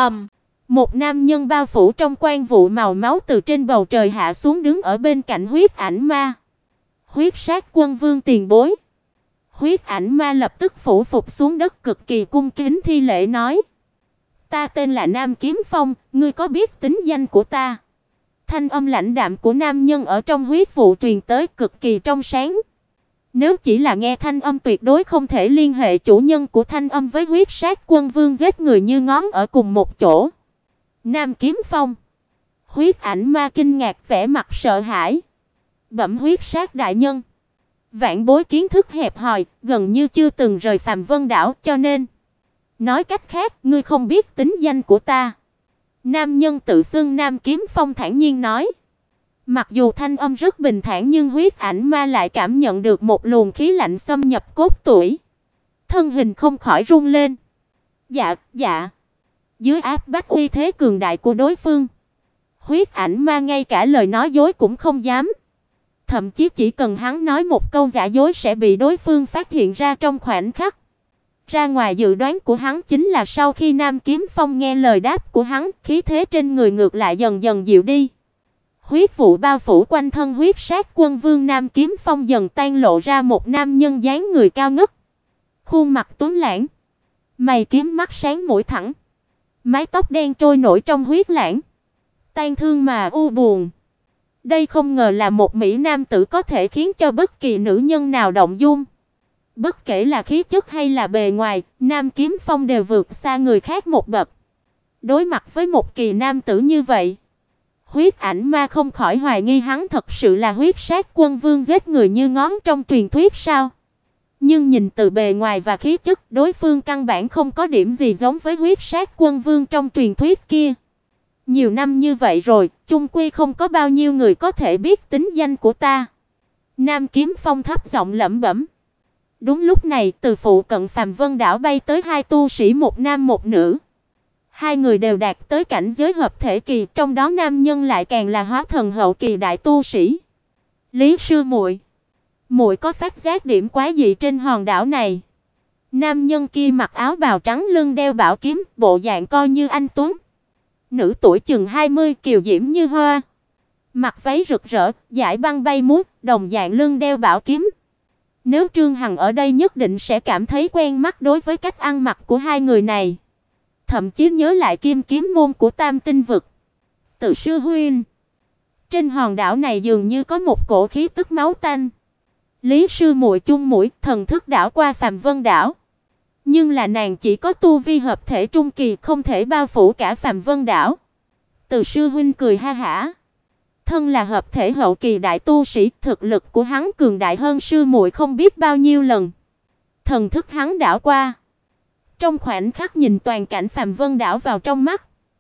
Một nam nhân bao phủ trong quang vụ màu máu từ trên bầu trời hạ xuống đứng ở bên cạnh huyết ảnh ma. Huyết Sát Quân Vương tiền bối. Huyết ảnh ma lập tức phủ phục xuống đất cực kỳ cung kính thi lễ nói: Ta tên là Nam Kiếm Phong, ngươi có biết tính danh của ta? Thanh âm lãnh đạm của nam nhân ở trong huyết vụ truyền tới cực kỳ trong sáng. Nếu chỉ là nghe thanh âm tuyệt đối không thể liên hệ chủ nhân của thanh âm với Huyết Sát Quân Vương giết người như ngón ở cùng một chỗ. Nam Kiếm Phong. Huyết ảnh ma kinh ngạc vẻ mặt sợ hãi. Bẩm Huyết Sát đại nhân, Vạn Bối kiến thức hẹp hòi, gần như chưa từng rời Phàm Vân đảo, cho nên nói cách khác, ngươi không biết tính danh của ta. Nam nhân tự xưng Nam Kiếm Phong thản nhiên nói. Mặc dù thanh âm rất bình thản nhưng huyết ảnh ma lại cảm nhận được một luồng khí lạnh xâm nhập cốt tủy. Thân hình không khỏi run lên. Dạ. Dưới áp bách uy thế cường đại của đối phương, huyết ảnh ma ngay cả lời nói dối cũng không dám. Thậm chí chỉ cần hắn nói một câu giả dối sẽ bị đối phương phát hiện ra trong khoảnh khắc. Ra ngoài dự đoán của hắn chính là sau khi Nam Kiếm Phong nghe lời đáp của hắn, khí thế trên người ngược lại dần dần dịu đi. Huyết vụ bao phủ quanh thân Huyết Sát Quân Vương Nam Kiếm Phong dần tan lộ ra một nam nhân dáng người cao ngất, khuôn mặt tuấn lãng, mày kiếm mắt sáng mũi thẳng, mái tóc đen trôi nổi trong huyết lãng, tan thương mà u buồn, Đây không ngờ là một mỹ nam tử có thể khiến cho bất kỳ nữ nhân nào động dung. Bất kể là khí chất hay là bề ngoài, Nam Kiếm Phong đều vượt xa người khác một bậc. Đối mặt với một kỳ nam tử như vậy, Huyết Ảnh Ma không khỏi hoài nghi hắn thật sự là Huyết Sát Quân Vương giết người như ngón trong truyền thuyết sao? Nhưng nhìn từ bề ngoài và khí chất, đối phương căn bản không có điểm gì giống với Huyết Sát Quân Vương trong truyền thuyết kia. Nhiều năm như vậy rồi, chung quy không có bao nhiêu người có thể biết tính danh của ta. Nam Kiếm Phong thấp giọng lẩm bẩm. Đúng lúc này, từ phụ cận Phàm Vân đảo bay tới hai tu sĩ, một nam một nữ. Hai người đều đạt tới cảnh giới hợp thể kỳ, trong đó nam nhân lại càng là hóa thần hậu kỳ đại tu sĩ. Lý sư muội, muội có phát giác điểm quái dị trên hòn đảo này? Nam nhân kia mặc áo bào trắng, lưng đeo bảo kiếm, bộ dạng coi như anh tuấn. Nữ tuổi chừng 20, kiều diễm như hoa, mặc váy rực rỡ, dải băng bay múa, đồng dạng lưng đeo bảo kiếm. Nếu Trương Hằng ở đây nhất định sẽ cảm thấy quen mắt đối với cách ăn mặc của hai người này. Thậm chí nhớ lại Kim Kiếm môn của Tam Tinh vực. Từ sư huynh, trên hòn đảo này dường như có một cổ khí tức máu tanh. Lý sư muội chung mũi, thần thức đảo qua Phàm Vân đảo. Nhưng là nàng chỉ có tu vi hợp thể trung kỳ, không thể bao phủ cả Phàm Vân đảo. Từ sư huynh cười ha hả. Thân là hợp thể hậu kỳ đại tu sĩ, thực lực của hắn cường đại hơn sư muội không biết bao nhiêu lần. Thần thức hắn đảo qua, trong khoảnh khắc nhìn toàn cảnh Phàm Vân đảo vào trong mắt.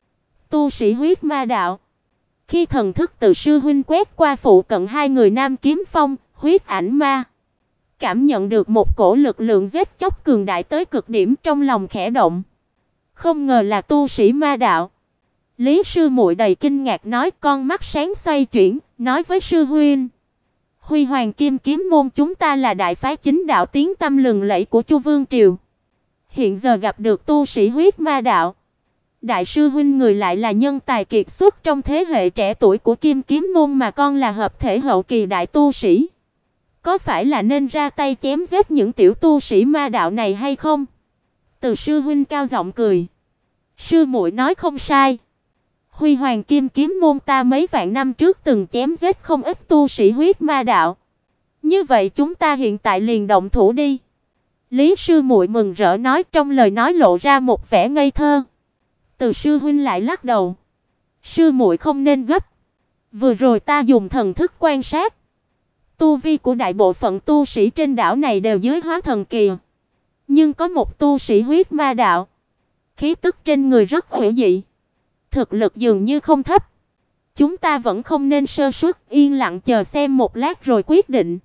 Tu sĩ huyết ma đạo. Khi thần thức từ sư huynh quét qua phụ cận hai người Nam Kiếm Phong, Huyết Ảnh Ma, cảm nhận được một cổ lực lượng giết chóc cường đại tới cực điểm, trong lòng khẽ động. Không ngờ là tu sĩ ma đạo. Lý sư muội đầy kinh ngạc nói, con mắt sáng xoay chuyển, nói với sư huynh: Huy Hoàng Kim Kiếm môn chúng ta là đại phái chính đạo tiếng tăm lừng lẫy của Chu Vương triều. Hiện giờ gặp được tu sĩ huyết ma đạo, đại sư huynh người lại là nhân tài kiệt xuất trong thế hệ trẻ tuổi của Kim Kiếm môn, mà con là hợp thể hậu kỳ đại tu sĩ. Có phải là nên ra tay chém giết những tiểu tu sĩ ma đạo này hay không? Từ sư huynh cao giọng cười. Sư muội nói không sai. Huy Hoàng Kim Kiếm môn ta mấy vạn năm trước từng chém giết không ít tu sĩ huyết ma đạo. Như vậy chúng ta hiện tại liền động thủ đi. Lý sư muội mừng rỡ nói, trong lời nói lộ ra một vẻ ngây thơ. Từ sư huynh lại lắc đầu. Sư muội không nên gấp. Vừa rồi ta dùng thần thức quan sát, tu vi của đại bộ phận tu sĩ trên đảo này đều dưới hóa thần kỳ. Nhưng có một tu sĩ huyết ma đạo, khí tức trên người rất hữu dị, thực lực dường như không thấp. Chúng ta vẫn không nên sơ suất, yên lặng chờ xem một lát rồi quyết định.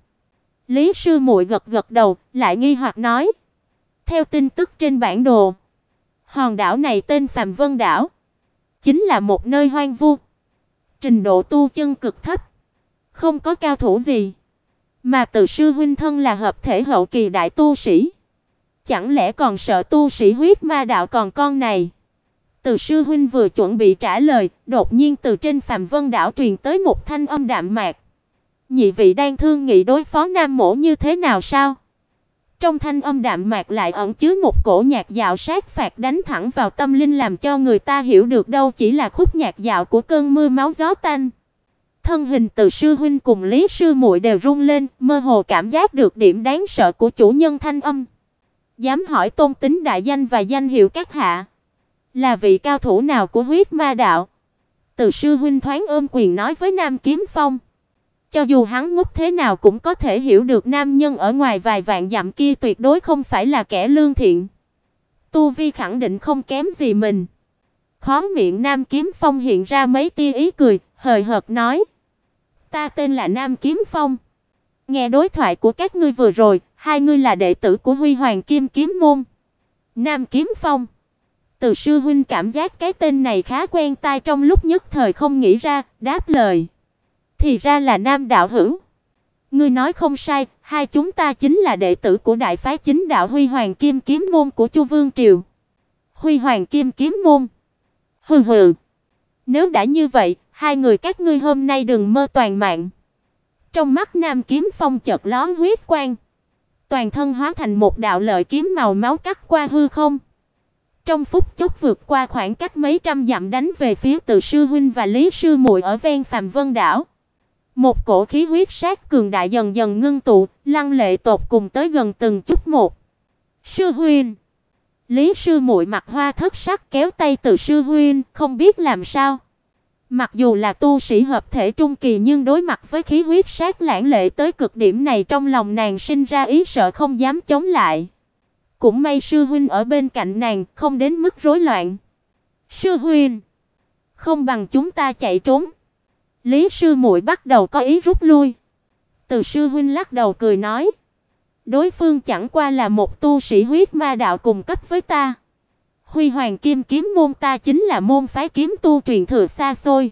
Lý sư muội gật gật đầu, lại nghi hoặc nói: Theo tin tức trên bản đồ, hòn đảo này tên Phàm Vân đảo, chính là một nơi hoang vu, trình độ tu chân cực thấp, không có cao thủ gì. Mà Từ sư huynh thân là hợp thể hậu kỳ đại tu sĩ, chẳng lẽ còn sợ tu sĩ huyết ma đạo còn con này? Từ sư huynh vừa chuẩn bị trả lời, đột nhiên từ trên Phàm Vân đảo truyền tới một thanh âm đạm mạc. Nhị vị đang thương nghị đối phó Nam mỗ như thế nào sao? Trong thanh âm đạm mạc lại ẩn chứa một cổ nhạc dạo sát phạt đánh thẳng vào tâm linh, làm cho người ta hiểu được đâu chỉ là khúc nhạc dạo của cơn mưa máu gió tanh. Thân hình Từ sư huynh cùng Lý sư muội đều run lên, mơ hồ cảm giác được điểm đáng sợ của chủ nhân thanh âm. Dám hỏi tôn tính đại danh và danh hiệu các hạ, là vị cao thủ nào của huyết ma đạo? Từ sư huynh thoáng ôm quyền nói với Nam Kiếm Phong. Cho dù hắn ngốc thế nào cũng có thể hiểu được nam nhân ở ngoài vài vạn dặm kia tuyệt đối không phải là kẻ lương thiện, tu vi khẳng định không kém gì mình. Khóe miệng Nam Kiếm Phong hiện ra mấy tia ý cười, hời hợt nói: Ta tên là Nam Kiếm Phong. Nghe đối thoại của các ngươi vừa rồi, hai ngươi là đệ tử của Huy Hoàng Kim Kiếm môn. Nam Kiếm Phong. Từ sư huynh cảm giác cái tên này khá quen tai, trong lúc nhất thời không nghĩ ra, đáp lời: Thì ra là Nam đạo hữu. Ngươi nói không sai, hai chúng ta chính là đệ tử của đại phái chính đạo Huy Hoàng Kim Kiếm môn của Chu Vương triều. Huy Hoàng Kim Kiếm môn? Hừ hừ. Nếu đã như vậy, hai người các ngươi hôm nay đừng mơ toàn mạng. Trong mắt Nam Kiếm Phong chợt lóe huyết quang, toàn thân hóa thành một đạo lợi kiếm màu máu cắt qua hư không. Trong phút chốc vượt qua khoảng cách mấy trăm dặm đánh về phía Từ sư huynh và Lý sư muội ở ven Phàm Vân đảo. Một cổ khí huyết sát cường đại dần dần ngưng tụ, lăng lệ tột cùng tới gần từng chút một. Sư huynh. Lý sư muội mặt hoa thất sắc kéo tay Từ sư huynh, không biết làm sao. Mặc dù là tu sĩ hợp thể trung kỳ nhưng đối mặt với khí huyết sát lãng lệ tới cực điểm này, trong lòng nàng sinh ra ý sợ không dám chống lại. Cũng may sư huynh ở bên cạnh nàng, không đến mức rối loạn. Sư huynh, không bằng chúng ta chạy trốn. Lý sư muội bắt đầu có ý rút lui. Từ sư huynh lắc đầu cười nói, đối phương chẳng qua là một tu sĩ huyết ma đạo cùng cấp với ta. Huy Hoàng Kim Kiếm môn ta chính là môn phái kiếm tu truyền thừa xa xôi,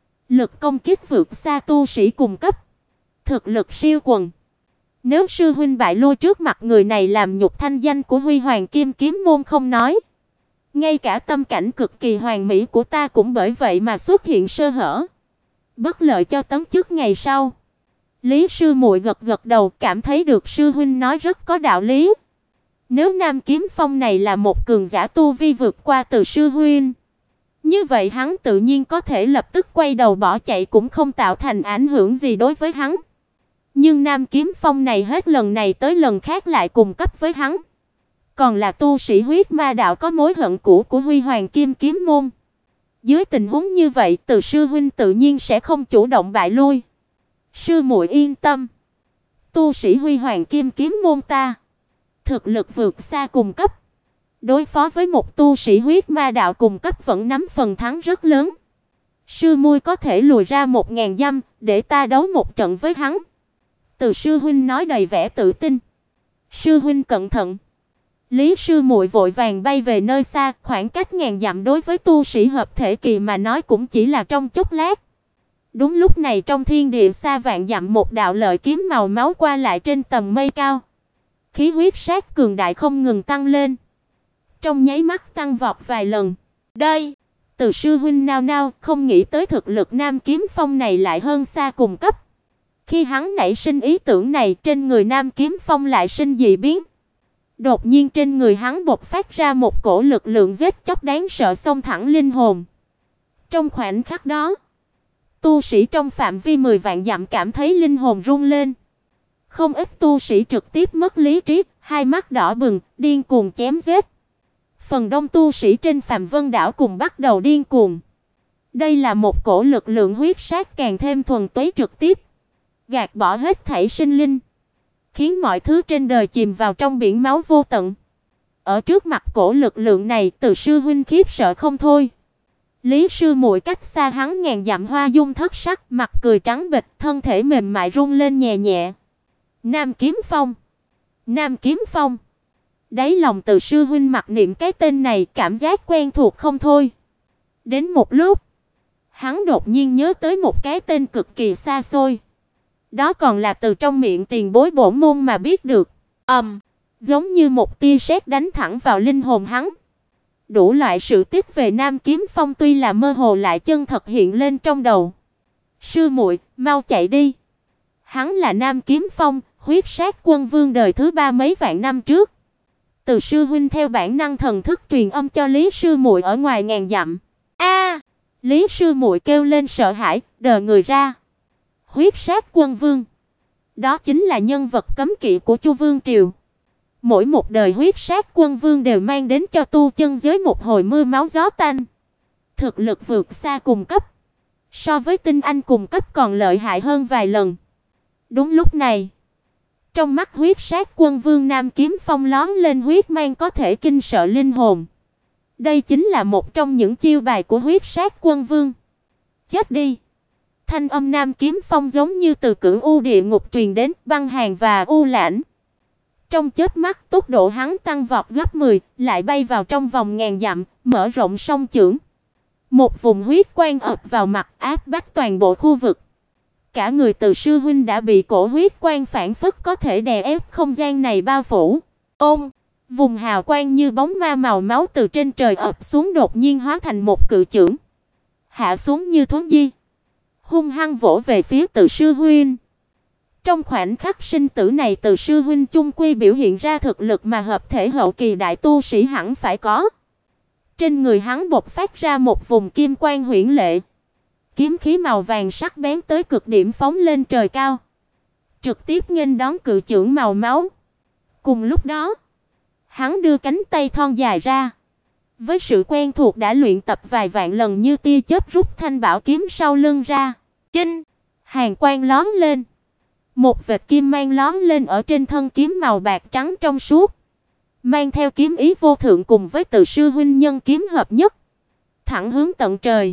lực công kích vượt xa tu sĩ cùng cấp, thực lực siêu quần. Nếu sư huynh bại lui trước mặt người này làm nhục thanh danh của Huy Hoàng Kim Kiếm môn không nói, ngay cả tâm cảnh cực kỳ hoàn mỹ của ta cũng bởi vậy mà xuất hiện sơ hở, bất lợi cho tấn chức ngày sau. Lý sư muội gật gật đầu, cảm thấy được sư huynh nói rất có đạo lý. Nếu Nam Kiếm Phong này là một cường giả tu vi vượt qua Từ sư huynh, như vậy hắn tự nhiên có thể lập tức quay đầu bỏ chạy cũng không tạo thành ảnh hưởng gì đối với hắn. Nhưng Nam Kiếm Phong này hết lần này tới lần khác lại cùng cấp với hắn, còn là tu sĩ huyết ma đạo có mối hận cũ của Huy Hoàng Kim Kiếm môn. Dưới tình huống như vậy, Từ sư huynh tự nhiên sẽ không chủ động bại lui. Sư muội yên tâm, tu sĩ Huy Hoàng Kim Kiếm môn ta thực lực vượt xa cùng cấp, đối phó với một tu sĩ huyết ma đạo cùng cấp vẫn nắm phần thắng rất lớn. Sư muội có thể lùi ra 1000 dặm để ta đấu một trận với hắn. Từ sư huynh nói đầy vẻ tự tin. Sư huynh cẩn thận. Lý sư muội vội vàng bay về nơi xa, khoảng cách 1000 dặm đối với tu sĩ hợp thể kỳ mà nói cũng chỉ là trong chốc lát. Đúng lúc này trong thiên địa xa vạn dặm, một đạo lợi kiếm màu máu qua lại trên tầng mây cao. Khí huyết sát cường đại không ngừng tăng lên, trong nháy mắt tăng vọt vài lần. Đây, Từ sư huynh nao nao, không nghĩ tới thực lực Nam Kiếm Phong này lại hơn xa cùng cấp. Khi hắn nảy sinh ý tưởng này, trên người Nam Kiếm Phong lại sinh dị biến. Đột nhiên trên người hắn bộc phát ra một cổ lực lượng giết chóc đáng sợ xông thẳng linh hồn. Trong khoảnh khắc đó, tu sĩ trong phạm vi 10 vạn dặm cảm thấy linh hồn rung lên. Không ít tu sĩ trực tiếp mất lý trí, hai mắt đỏ bừng, điên cuồng chém giết. Phần đông tu sĩ trên Phạm Vân đảo cùng bắt đầu điên cuồng. Đây là một cổ lực lượng huyết sát càng thêm thuần túy trực tiếp, gạt bỏ hết thảy sinh linh, khiến mọi thứ trên đời chìm vào trong biển máu vô tận. Ở trước mặt cổ lực lượng này, Từ sư huynh khiếp sợ không thôi. Lý sư muội cách xa hắn 1000 dặm hoa dung thất sắc, mặt cười trắng bệch, thân thể mềm mại rung lên nhẹ nhẹ. Nam Kiếm Phong, Nam Kiếm Phong. Đáy lòng Từ sư huynh mặc niệm cái tên này, cảm giác quen thuộc không thôi. Đến một lúc, hắn đột nhiên nhớ tới một cái tên cực kỳ xa xôi. Đó còn là từ trong miệng tiền bối bổn môn mà biết được. Giống như một tia sét đánh thẳng vào linh hồn hắn. Đủ loại sự tích về Nam Kiếm Phong tuy là mơ hồ lại chân thật hiện lên trong đầu. Sư muội, mau chạy đi. Hắn là Nam Kiếm Phong, huyết sát quân vương đời thứ 3 mấy vạn năm trước. Từ sư huynh theo bản năng thần thức truyền âm cho Lý sư muội ở ngoài 1000 dặm. A! Lý sư muội kêu lên sợ hãi, đờ người ra. Huyết sát quân vương, đó chính là nhân vật cấm kỵ của Chu Vương triều. Mỗi một đời huyết sát quân vương đều mang đến cho tu chân giới một hồi mưa máu gió tanh. Thực lực vượt xa cùng cấp, so với tinh anh cùng cấp còn lợi hại hơn vài lần. Đúng lúc này, trong mắt huyết sát quân vương Nam Kiếm Phong lóe lên huyết mang có thể kinh sợ linh hồn. Đây chính là một trong những chiêu bài của huyết sát quân vương. Chết đi! Thanh âm Nam Kiếm Phong giống như từ cửu u địa ngục truyền đến, băng hàn và u lãnh. Trong chớp mắt, tốc độ hắn tăng vọt gấp 10, lại bay vào trong vòng 1000 dặm, mở rộng song chưởng. Một vùng huyết quang ập vào mặt, áp bách toàn bộ khu vực. Cả người Từ sư huynh đã bị cổ huyết quang phản phất có thể đè ép không gian này bao phủ. Vùng hào quang như bóng ma màu máu từ trên trời ập xuống đột nhiên hóa thành một cự chưởng, hạ xuống như thuấn di, hung hăng vỗ về phía Từ sư huynh. Trong khoảnh khắc sinh tử này, Từ sư huynh chung quy biểu hiện ra thực lực mà hợp thể hậu kỳ đại tu sĩ hẳn phải có. Trên người hắn bộc phát ra một vùng kim quang huyễn lệ, kiếm khí màu vàng sắc bén tới cực điểm phóng lên trời cao, trực tiếp nghênh đón cự chưởng màu máu. Cùng lúc đó, hắn đưa cánh tay thon dài ra, với sự quen thuộc đã luyện tập vài vạn lần như tia chớp rút thanh bảo kiếm sau lưng ra. Chinh, hàn quang lóe lên, một vệt kim mang lóe lên ở trên thân kiếm màu bạc trắng trong suốt, mang theo kiếm ý vô thượng cùng với Từ sư huynh nhân kiếm hợp nhất, thẳng hướng tận trời.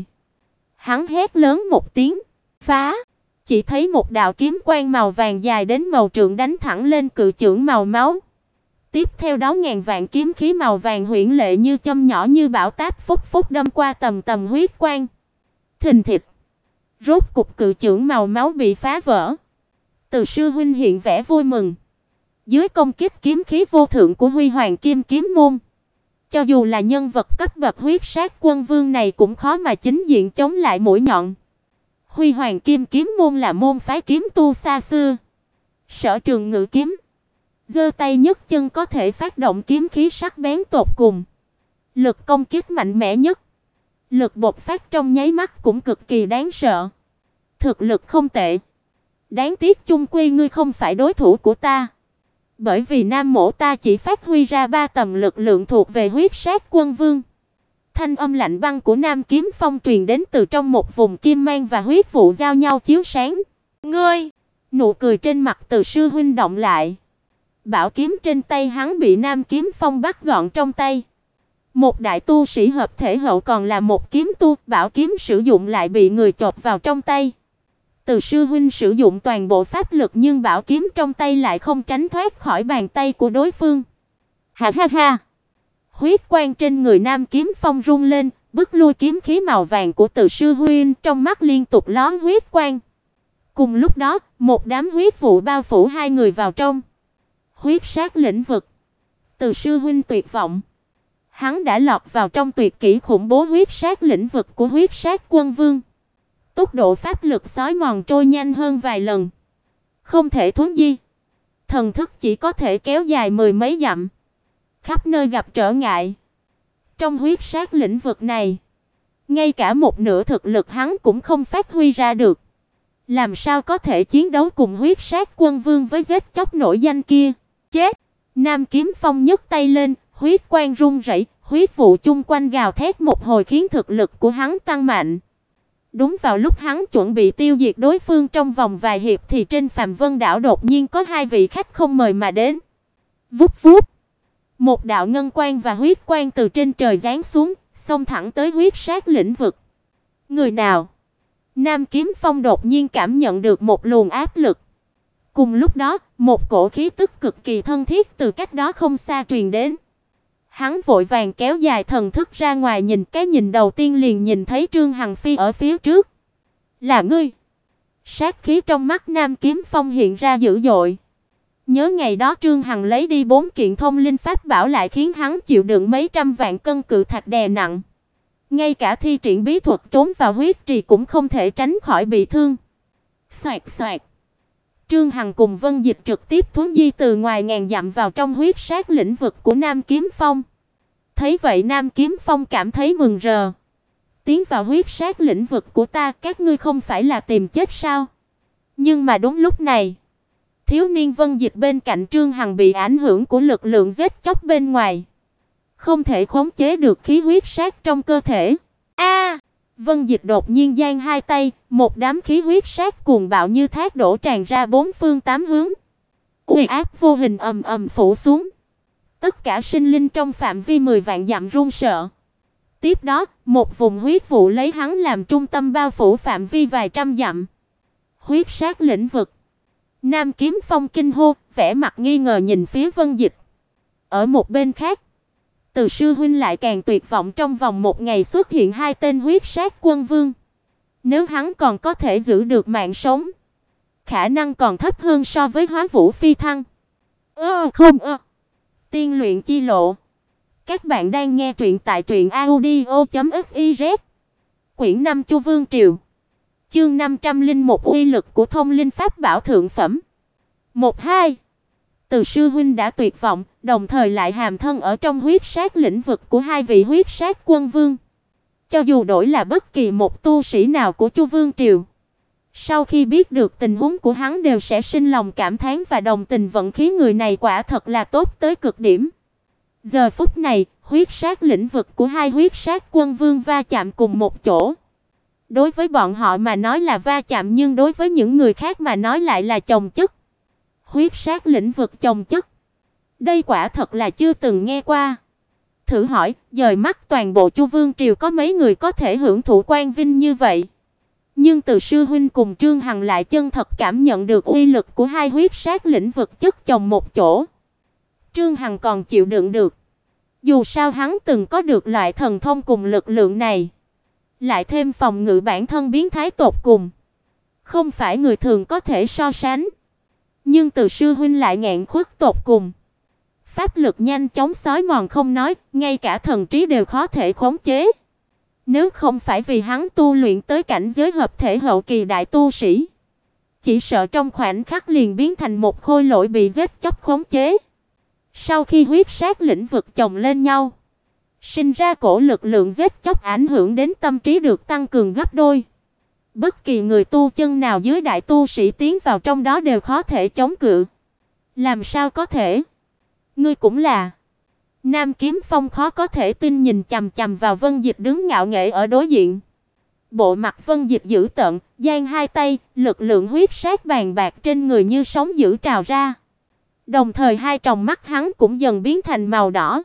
Hắn hét lớn một tiếng, phá! Chỉ thấy một đạo kiếm quang màu vàng dài đến màu trượng đánh thẳng lên cự chưởng màu máu. Tiếp theo đó ngàn vạn kiếm khí màu vàng huyễn lệ như châm nhỏ như bão táp phốc phốc đâm qua tầm tầm huyết quang. Thình thịch, rốt cục cự chưởng màu máu bị phá vỡ. Từ sư huynh hiện vẻ vui mừng. Dưới công kích kiếm khí vô thượng của Huy Hoàng Kim Kiếm môn, cho dù là nhân vật cấp bậc Huyết Sát Quân Vương này cũng khó mà chính diện chống lại mũi nhọn. Huy Hoàng Kim Kiếm môn là môn phái kiếm tu xa xưa, sở trường ngự kiếm, giơ tay nhấc chân có thể phát động kiếm khí sắc bén tột cùng, lực công kích mạnh mẽ nhất, lực bộc phát trong nháy mắt cũng cực kỳ đáng sợ. Thực lực không tệ, đáng tiếc chung quy ngươi không phải đối thủ của ta. Bởi vì Nam Mỗ ta chỉ phát huy ra 3 tầng lực lượng thuộc về Huyết Sát Quân Vương. Thanh âm lạnh băng của Nam Kiếm Phong truyền đến từ trong một vùng kim mang và huyết vụ giao nhau chiếu sáng. Ngươi! Nụ cười trên mặt Từ sư huynh động lại. Bảo kiếm trên tay hắn bị Nam Kiếm Phong bắt gọn trong tay. Một đại tu sĩ hợp thể hậu còn là một kiếm tu, bảo kiếm sử dụng lại bị người chộp vào trong tay. Từ sư huynh sử dụng toàn bộ pháp lực nhưng bảo kiếm trong tay lại không tránh thoát khỏi bàn tay của đối phương. Ha ha ha! Huyết quang trên người Nam Kiếm Phong rung lên, bức lui kiếm khí màu vàng của Từ sư huynh, trong mắt liên tục lóe huyết quang. Cùng lúc đó, một đám huyết vụ bao phủ hai người vào trong. Huyết sát lĩnh vực. Từ sư huynh tuyệt vọng. Hắn đã lọt vào trong tuyệt kỹ khủng bố huyết sát lĩnh vực của Huyết Sát Quân Vương. Tốc độ pháp lực xói mòn trôi nhanh hơn vài lần. Không thể thuấn di. Thần thức chỉ có thể kéo dài mười mấy dặm. Khắp nơi gặp trở ngại. Trong huyết sát lĩnh vực này, ngay cả một nửa thực lực hắn cũng không phát huy ra được. Làm sao có thể chiến đấu cùng Huyết Sát Quân Vương với giết chóc nổi danh kia? Chết! Nam Kiếm Phong nhấc tay lên, huyết quang rung rẩy, huyết vụ chung quanh gào thét một hồi khiến thực lực của hắn tăng mạnh. Đúng vào lúc hắn chuẩn bị tiêu diệt đối phương trong vòng vài hiệp thì trên Phàm Vân đảo đột nhiên có hai vị khách không mời mà đến. Vút vút, một đạo ngân quang và huyết quang từ trên trời giáng xuống, xông thẳng tới huyết sát lĩnh vực. Người nào? Nam Kiếm Phong đột nhiên cảm nhận được một luồng áp lực. Cùng lúc đó, một cổ khí tức cực kỳ thân thiết từ cách đó không xa truyền đến. Hắn vội vàng kéo dài thần thức ra ngoài nhìn, cái nhìn đầu tiên liền nhìn thấy Trương Hằng Phi ở phía trước. Là ngươi? Sát khí trong mắt Nam Kiếm Phong hiện ra dữ dội. Nhớ ngày đó Trương Hằng lấy đi 4 kiện thông linh pháp bảo lại khiến hắn chịu đựng mấy trăm vạn cân cự thạch đè nặng. Ngay cả thi triển bí thuật trốn vào huyết trì cũng không thể tránh khỏi bị thương. Xoẹt xoẹt. Trương Hằng cùng Vân Dịch trực tiếp thuấn di từ ngoài ngàn dặm vào trong huyết sát lĩnh vực của Nam Kiếm Phong. Thấy vậy Nam Kiếm Phong cảm thấy mừng rỡ. Tiến vào huyết sát lĩnh vực của ta, các ngươi không phải là tìm chết sao? Nhưng mà đúng lúc này, thiếu niên Vân Dịch bên cạnh Trương Hằng bị ảnh hưởng của lực lượng giết chóc bên ngoài, không thể khống chế được khí huyết sát trong cơ thể. A! Vân Dịch đột nhiên giang hai tay, một đám khí huyết sát cuồng bạo như thác đổ tràn ra bốn phương tám hướng. Uy áp vô hình ầm ầm phủ xuống. Tất cả sinh linh trong phạm vi 10 vạn dặm run sợ. Tiếp đó, một vùng huyết vụ lấy hắn làm trung tâm bao phủ phạm vi vài trăm dặm. Huyết sát lĩnh vực. Nam Kiếm Phong kinh hô, vẻ mặt nghi ngờ nhìn phía Vân Dịch. Ở một bên khác, Từ sư huynh lại càng tuyệt vọng, trong vòng một ngày xuất hiện 2 tên huyết sát quân vương. Nếu hắn còn có thể giữ được mạng sống, khả năng còn thấp hơn so với Hóa Vũ Phi Thăng. Tiên luyện chi lộ. Các bạn đang nghe truyện tại truyệnaudio.fiz. Quyển 5 Chu Vương Triều. Chương 501 uy lực của thông linh pháp bảo thượng phẩm. 1-2. Từ sư huynh đã tuyệt vọng, đồng thời lại hàm thân ở trong huyết sát lĩnh vực của hai vị huyết sát quân vương. Cho dù đổi là bất kỳ một tu sĩ nào của Chu Vương triều, sau khi biết được tình huống của hắn đều sẽ sinh lòng cảm thán và đồng tình, vận khí người này quả thật là tốt tới cực điểm. Giờ phút này, huyết sát lĩnh vực của hai huyết sát quân vương va chạm cùng một chỗ. Đối với bọn họ mà nói là va chạm, nhưng đối với những người khác mà nói lại là chồng chất. Huyết sát lĩnh vực chồng chất. Đây quả thật là chưa từng nghe qua. Thử hỏi, dời mắt toàn bộ Chu Vương triều có mấy người có thể hưởng thụ quang vinh như vậy? Nhưng từ sư huynh cùng Trương Hằng lại chân thật cảm nhận được uy lực của hai huyết sát lĩnh vực chất chồng một chỗ. Trương Hằng còn chịu đựng được. Dù sao hắn từng có được loại thần thông cùng lực lượng này, lại thêm phòng ngự bản thân biến thái tột cùng, không phải người thường có thể so sánh. Nhưng từ sư huynh lại nghẹn khuất tột cùng. Pháp lực nhanh chóng xói mòn không nói, ngay cả thần trí đều khó thể khống chế. Nếu không phải vì hắn tu luyện tới cảnh giới hợp thể hậu kỳ đại tu sĩ, chỉ sợ trong khoảnh khắc liền biến thành một khôi lỗi bị giết chóc khống chế. Sau khi huyết sát lĩnh vực chồng lên nhau, sinh ra cổ lực lượng giết chóc ảnh hưởng đến tâm trí được tăng cường gấp đôi. Bất kỳ người tu chân nào dưới đại tu sĩ tiến vào trong đó đều khó thể chống cự. Làm sao có thể? Ngươi cũng là. Nam Kiếm Phong khó có thể tin nhìn chằm chằm vào Vân Dịch đứng ngạo nghễ ở đối diện. Bộ mặt Vân Dịch dữ tợn, giang hai tay, lực lượng huyết sát bàn bạc trên người như sóng dữ trào ra. Đồng thời hai tròng mắt hắn cũng dần biến thành màu đỏ.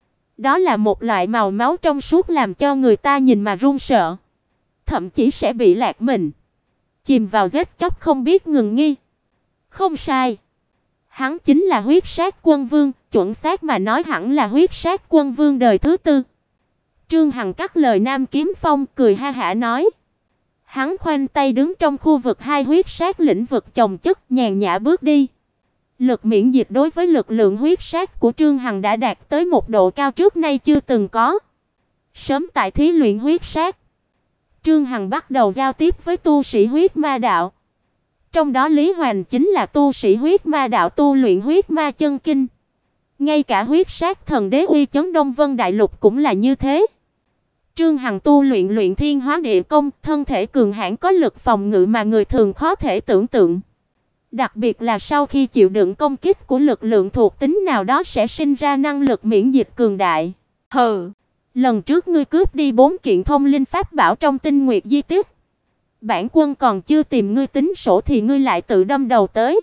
Đó là một loại màu máu trong suốt làm cho người ta nhìn mà run sợ, thậm chí sẽ bị lạc mình, chìm vào giết chóc không biết ngừng nghỉ. Không sai, hắn chính là huyết sát quân vương, chuẩn xác mà nói hẳn là huyết sát quân vương đời thứ tư. Trương Hằng cắt lời Nam Kiếm Phong, cười ha hả nói. Hắn khoanh tay đứng trong khu vực hai huyết sát lĩnh vực chồng chất, nhàn nhã bước đi. Lực miễn dịch đối với lực lượng huyết sát của Trương Hằng đã đạt tới một độ cao trước nay chưa từng có. Sớm tại thí luyện huyết sát, Trương Hằng bắt đầu giao tiếp với tu sĩ huyết ma đạo. Trong đó Lý Hoành chính là tu sĩ huyết ma đạo tu luyện huyết ma chân kinh. Ngay cả huyết sát thần đế uy chấn Đông Vân Đại Lục cũng là như thế. Trương Hằng tu luyện luyện thiên hóa địa công, thân thể cường hãn có lực phòng ngự mà người thường khó thể tưởng tượng. Đặc biệt là sau khi chịu đựng công kích của lực lượng thuộc tính nào đó sẽ sinh ra năng lực miễn dịch cường đại. Hừ, lần trước ngươi cướp đi 4 kiện thông linh pháp bảo trong Tinh Nguyệt di tích, bản quân còn chưa tìm ngươi tính sổ thì ngươi lại tự đâm đầu tới.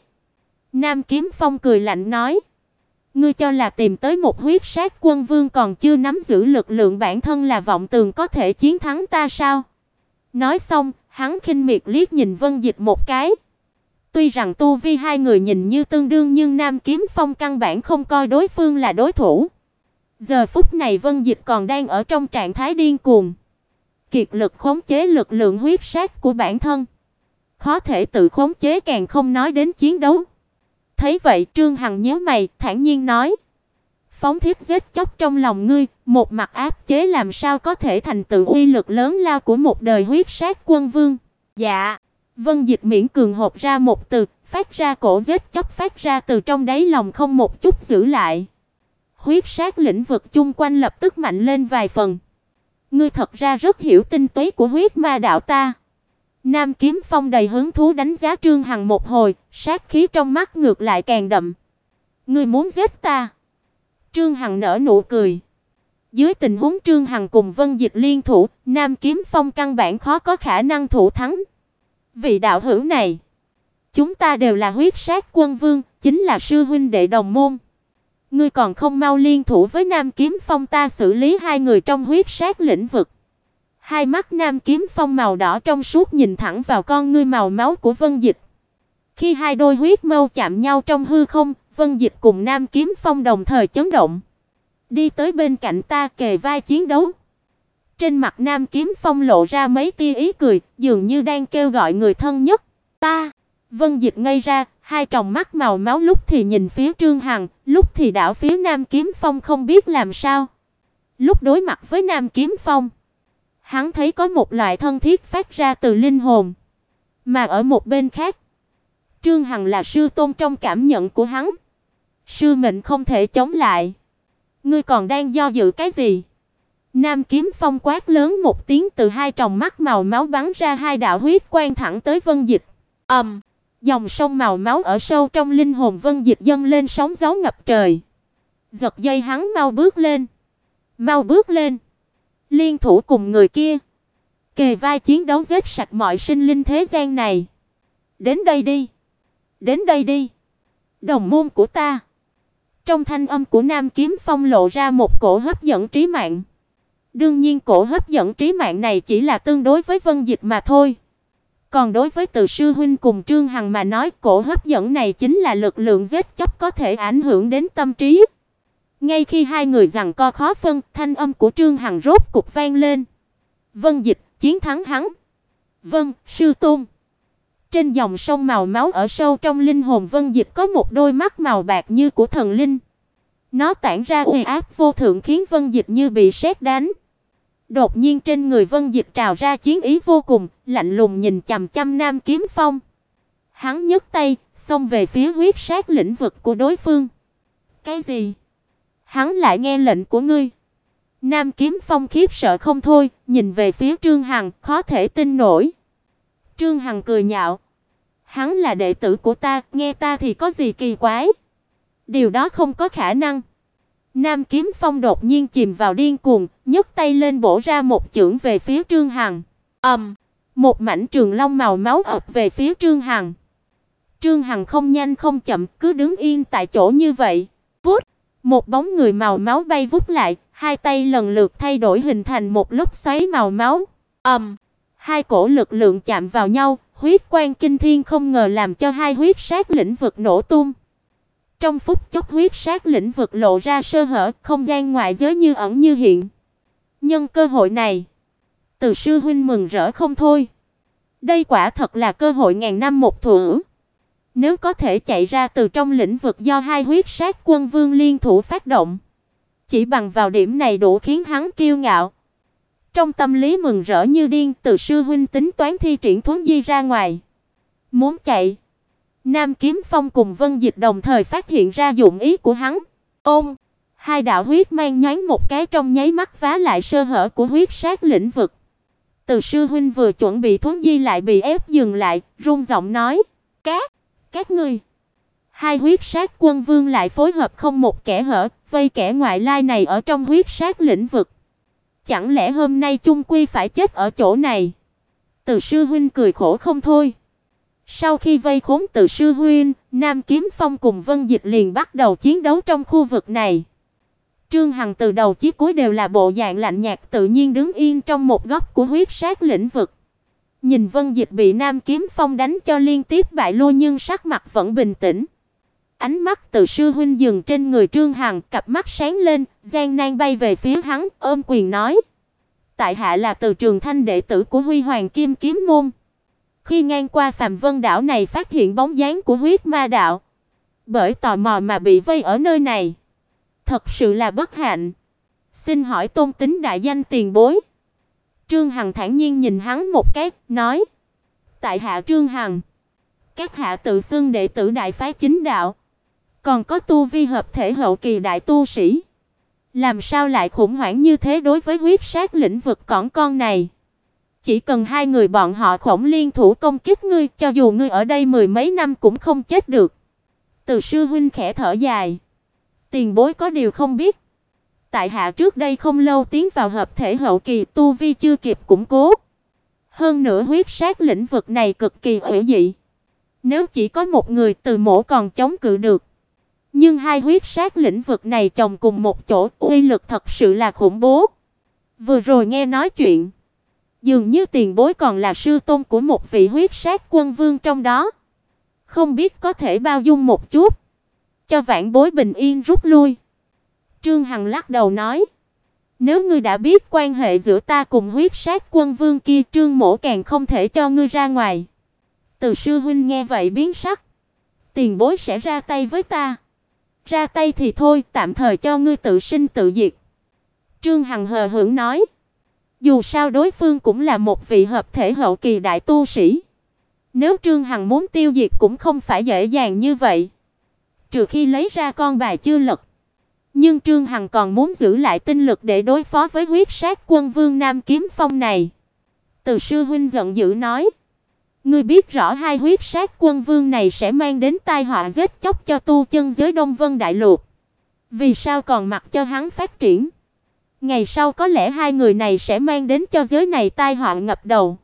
Nam Kiếm Phong cười lạnh nói. Ngươi cho là tìm tới một huyết sát quân vương còn chưa nắm giữ lực lượng bản thân là vọng tưởng có thể chiến thắng ta sao? Nói xong, hắn khinh miệt liếc nhìn Vân Dịch một cái. Tuy rằng tu vi hai người nhìn như tương đương nhưng Nam Kiếm Phong căn bản không coi đối phương là đối thủ. Giờ phút này Vân Dịch còn đang ở trong trạng thái điên cuồng, kiệt lực khống chế lực lượng huyết sát của bản thân. Khó thể tự khống chế càng không nói đến chiến đấu. Thấy vậy Trương Hằng nhíu mày, thản nhiên nói. Phóng thiết giết chóc trong lòng ngươi, một mặt áp chế làm sao có thể thành tựu uy lực lớn lao của một đời huyết sát quân vương. Dạ. Vân Dịch miễn cường hộp ra một từ, phát ra cổ giết chóc phát ra từ trong đáy lòng không một chút giữ lại. Huyết sát lĩnh vực chung quanh lập tức mạnh lên vài phần. Ngươi thật ra rất hiểu tinh túy của huyết ma đạo ta. Nam Kiếm Phong đầy hứng thú đánh giá Trương Hằng một hồi, sát khí trong mắt ngược lại càng đậm. Ngươi muốn giết ta? Trương Hằng nở nụ cười. Dưới tình huống Trương Hằng cùng Vân Dịch liên thủ, Nam Kiếm Phong căn bản khó có khả năng thủ thắng. Vị đạo hữu này, chúng ta đều là huyết sát quân vương, chính là sư huynh đệ đồng môn. Ngươi còn không mau liên thủ với Nam Kiếm Phong ta xử lý hai người trong huyết sát lĩnh vực. Hai mắt Nam Kiếm Phong màu đỏ trong suốt nhìn thẳng vào con ngươi màu máu của Vân Dịch. Khi hai đôi huyết mâu chạm nhau trong hư không, Vân Dịch cùng Nam Kiếm Phong đồng thời chấn động. Đi tới bên cạnh ta kề vai chiến đấu. Trên mặt Nam Kiếm Phong lộ ra mấy tia ý cười, dường như đang kêu gọi người thân nhất. Ta! Vân Dịch ngây ra, hai tròng mắt màu máu lúc thì nhìn phía Trương Hằng, lúc thì đảo phía Nam Kiếm Phong không biết làm sao. Lúc đối mặt với Nam Kiếm Phong, hắn thấy có một loại thân thiết phát ra từ linh hồn. Mà ở một bên khác, Trương Hằng là sư tôn trong cảm nhận của hắn. Sư mệnh không thể chống lại. Ngươi còn đang do dự cái gì? Nam Kiếm Phong quát lớn một tiếng, từ hai tròng mắt màu máu bắn ra hai đạo huyết quang thẳng tới Vân Dịch. Dòng sông màu máu ở sâu trong linh hồn Vân Dịch dâng lên sóng gió ngập trời. Giật dây hắn mau bước lên. Mau bước lên. Liên thủ cùng người kia, kề vai chiến đấu giết sạch mọi sinh linh thế gian này. Đến đây đi. Đến đây đi. Đồng môn của ta. Trong thanh âm của Nam Kiếm Phong lộ ra một cổ hấp dẫn trí mạng. Đương nhiên cổ hấp dẫn trí mạng này chỉ là tương đối với Vân Dịch mà thôi. Còn đối với Từ sư huynh cùng Trương Hằng mà nói, cổ hấp dẫn này chính là lực lượng giết chóc có thể ảnh hưởng đến tâm trí. Ngay khi hai người giằng co khó phân, thanh âm của Trương Hằng rốt cục vang lên. Vân Dịch, chiến thắng hắn. Vâng, sư tôn. Trên dòng sông màu máu ở sâu trong linh hồn Vân Dịch có một đôi mắt màu bạc như của thần linh. Nó tản ra uy áp vô thượng khiến Vân Dịch như bị sét đánh. Đột nhiên trên người Vân Dịch trào ra chiến ý vô cùng, lạnh lùng nhìn chằm chằm Nam Kiếm Phong. Hắn nhấc tay, xông về phía huyết sát lĩnh vực của đối phương. Cái gì? Hắn lại nghe lệnh của ngươi? Nam Kiếm Phong khiếp sợ không thôi, nhìn về phía Trương Hằng, khó thể tin nổi. Trương Hằng cười nhạo. Hắn là đệ tử của ta, nghe ta thì có gì kỳ quái? Điều đó không có khả năng. Nam Kiếm Phong đột nhiên chìm vào điên cuồng, nhấc tay lên bổ ra một chưởng về phía Trương Hằng. Một mảnh trường long màu máu ập về phía Trương Hằng. Trương Hằng không nhanh không chậm, cứ đứng yên tại chỗ như vậy. Vút, một bóng người màu máu bay vút lại, hai tay lần lượt thay đổi hình thành một lốc xoáy màu máu. Hai cổ lực lượng chạm vào nhau, huyết quang kinh thiên không ngờ làm cho hai huyết sát lĩnh vực nổ tung. Trong phút chốc huyết sát lĩnh vực lộ ra sơ hở, không gian ngoại giới như ẩn như hiện. Nhân cơ hội này, Từ sư huynh mừng rỡ không thôi. Đây quả thật là cơ hội ngàn năm một thủa. Nếu có thể chạy ra từ trong lĩnh vực do hai huyết sát quân vương liên thủ phát động, chỉ bằng vào điểm này đủ khiến hắn kiêu ngạo. Trong tâm lý mừng rỡ như điên, Từ sư huynh tính toán thi triển thuấn di ra ngoài. Muốn chạy. Nam Kiếm Phong cùng Vân Dịch đồng thời phát hiện ra dụng ý của hắn. Hai đạo huyết mang nhoáng một cái trong nháy mắt vá lại sơ hở của huyết sát lĩnh vực. Từ sư huynh vừa chuẩn bị thuấn di lại bị ép dừng lại, run giọng nói: Các ngươi. Hai huyết sát quân vương lại phối hợp không một kẽ hở, vây kẻ ngoại lai này ở trong huyết sát lĩnh vực. Chẳng lẽ hôm nay chung quy phải chết ở chỗ này? Từ sư huynh cười khổ không thôi. Sau khi vây khốn Từ sư huynh, Nam Kiếm Phong cùng Vân Dịch liền bắt đầu chiến đấu trong khu vực này. Trương Hằng từ đầu chí cuối đều là bộ dạng lạnh nhạt tự nhiên đứng yên trong một góc của huyết sát lĩnh vực. Nhìn Vân Dịch bị Nam Kiếm Phong đánh cho liên tiếp bại lui nhưng sắc mặt vẫn bình tĩnh. Ánh mắt Từ sư huynh dừng trên người Trương Hằng, cặp mắt sáng lên, gian nan bay về phía hắn, ôm quyền nói: Tại hạ là Từ Trường Thanh, đệ tử của Huy Hoàng Kim Kiếm môn. Khi ngang qua Phàm Vân đảo này phát hiện bóng dáng của huyết ma đạo, bởi tò mò mà bị vây ở nơi này. Thật sự là bất hạnh. Xin hỏi tôn tính đại danh tiền bối. Trương Hằng thản nhiên nhìn hắn một cái, nói: Tại hạ Trương Hằng. Các hạ tự xưng đệ tử đại phái chính đạo, còn có tu vi hợp thể hậu kỳ đại tu sĩ. Làm sao lại khủng hoảng như thế đối với huyết sát lĩnh vực cỏn con này? Chỉ cần hai người bọn họ khổng liên thủ công kích ngươi, cho dù ngươi ở đây mười mấy năm cũng không chết được. Từ sư huynh khẽ thở dài. Tiền bối có điều không biết. Tại hạ trước đây không lâu tiến vào hợp thể hậu kỳ, tu vi chưa kịp củng cố. Hơn nữa huyết sát lĩnh vực này cực kỳ hủy dị. Nếu chỉ có một người Từ mỗ còn chống cự được. Nhưng hai huyết sát lĩnh vực này chồng cùng một chỗ, uy lực thật sự là khủng bố. Vừa rồi nghe nói chuyện, dường như tiền bối còn là sư tôn của một vị huyết sát quân vương trong đó. Không biết có thể bao dung một chút, cho vãn bối bình yên rút lui. Trương Hằng lắc đầu nói: Nếu ngươi đã biết quan hệ giữa ta cùng huyết sát quân vương kia, Trương mỗ càng không thể cho ngươi ra ngoài. Từ sư huynh nghe vậy biến sắc. Tiền bối sẽ ra tay với ta? Ra tay thì thôi, tạm thời cho ngươi tự sinh tự diệt. Trương Hằng hờ hững nói: Dù sao đối phương cũng là một vị hợp thể hậu kỳ đại tu sĩ. Nếu Trương Hằng muốn tiêu diệt cũng không phải dễ dàng như vậy. Trừ khi lấy ra con bài chưa lật. Nhưng Trương Hằng còn muốn giữ lại tinh lực để đối phó với huyết sát quân vương Nam Kiếm Phong này. Từ sư huynh giận dữ nói: "Ngươi biết rõ hai huyết sát quân vương này sẽ mang đến tai họa giết chóc cho tu chân giới Đông Vân Đại Lục. Vì sao còn mặc cho hắn phát triển? Ngày sau có lẽ hai người này sẽ mang đến cho giới này tai họa ngập đầu."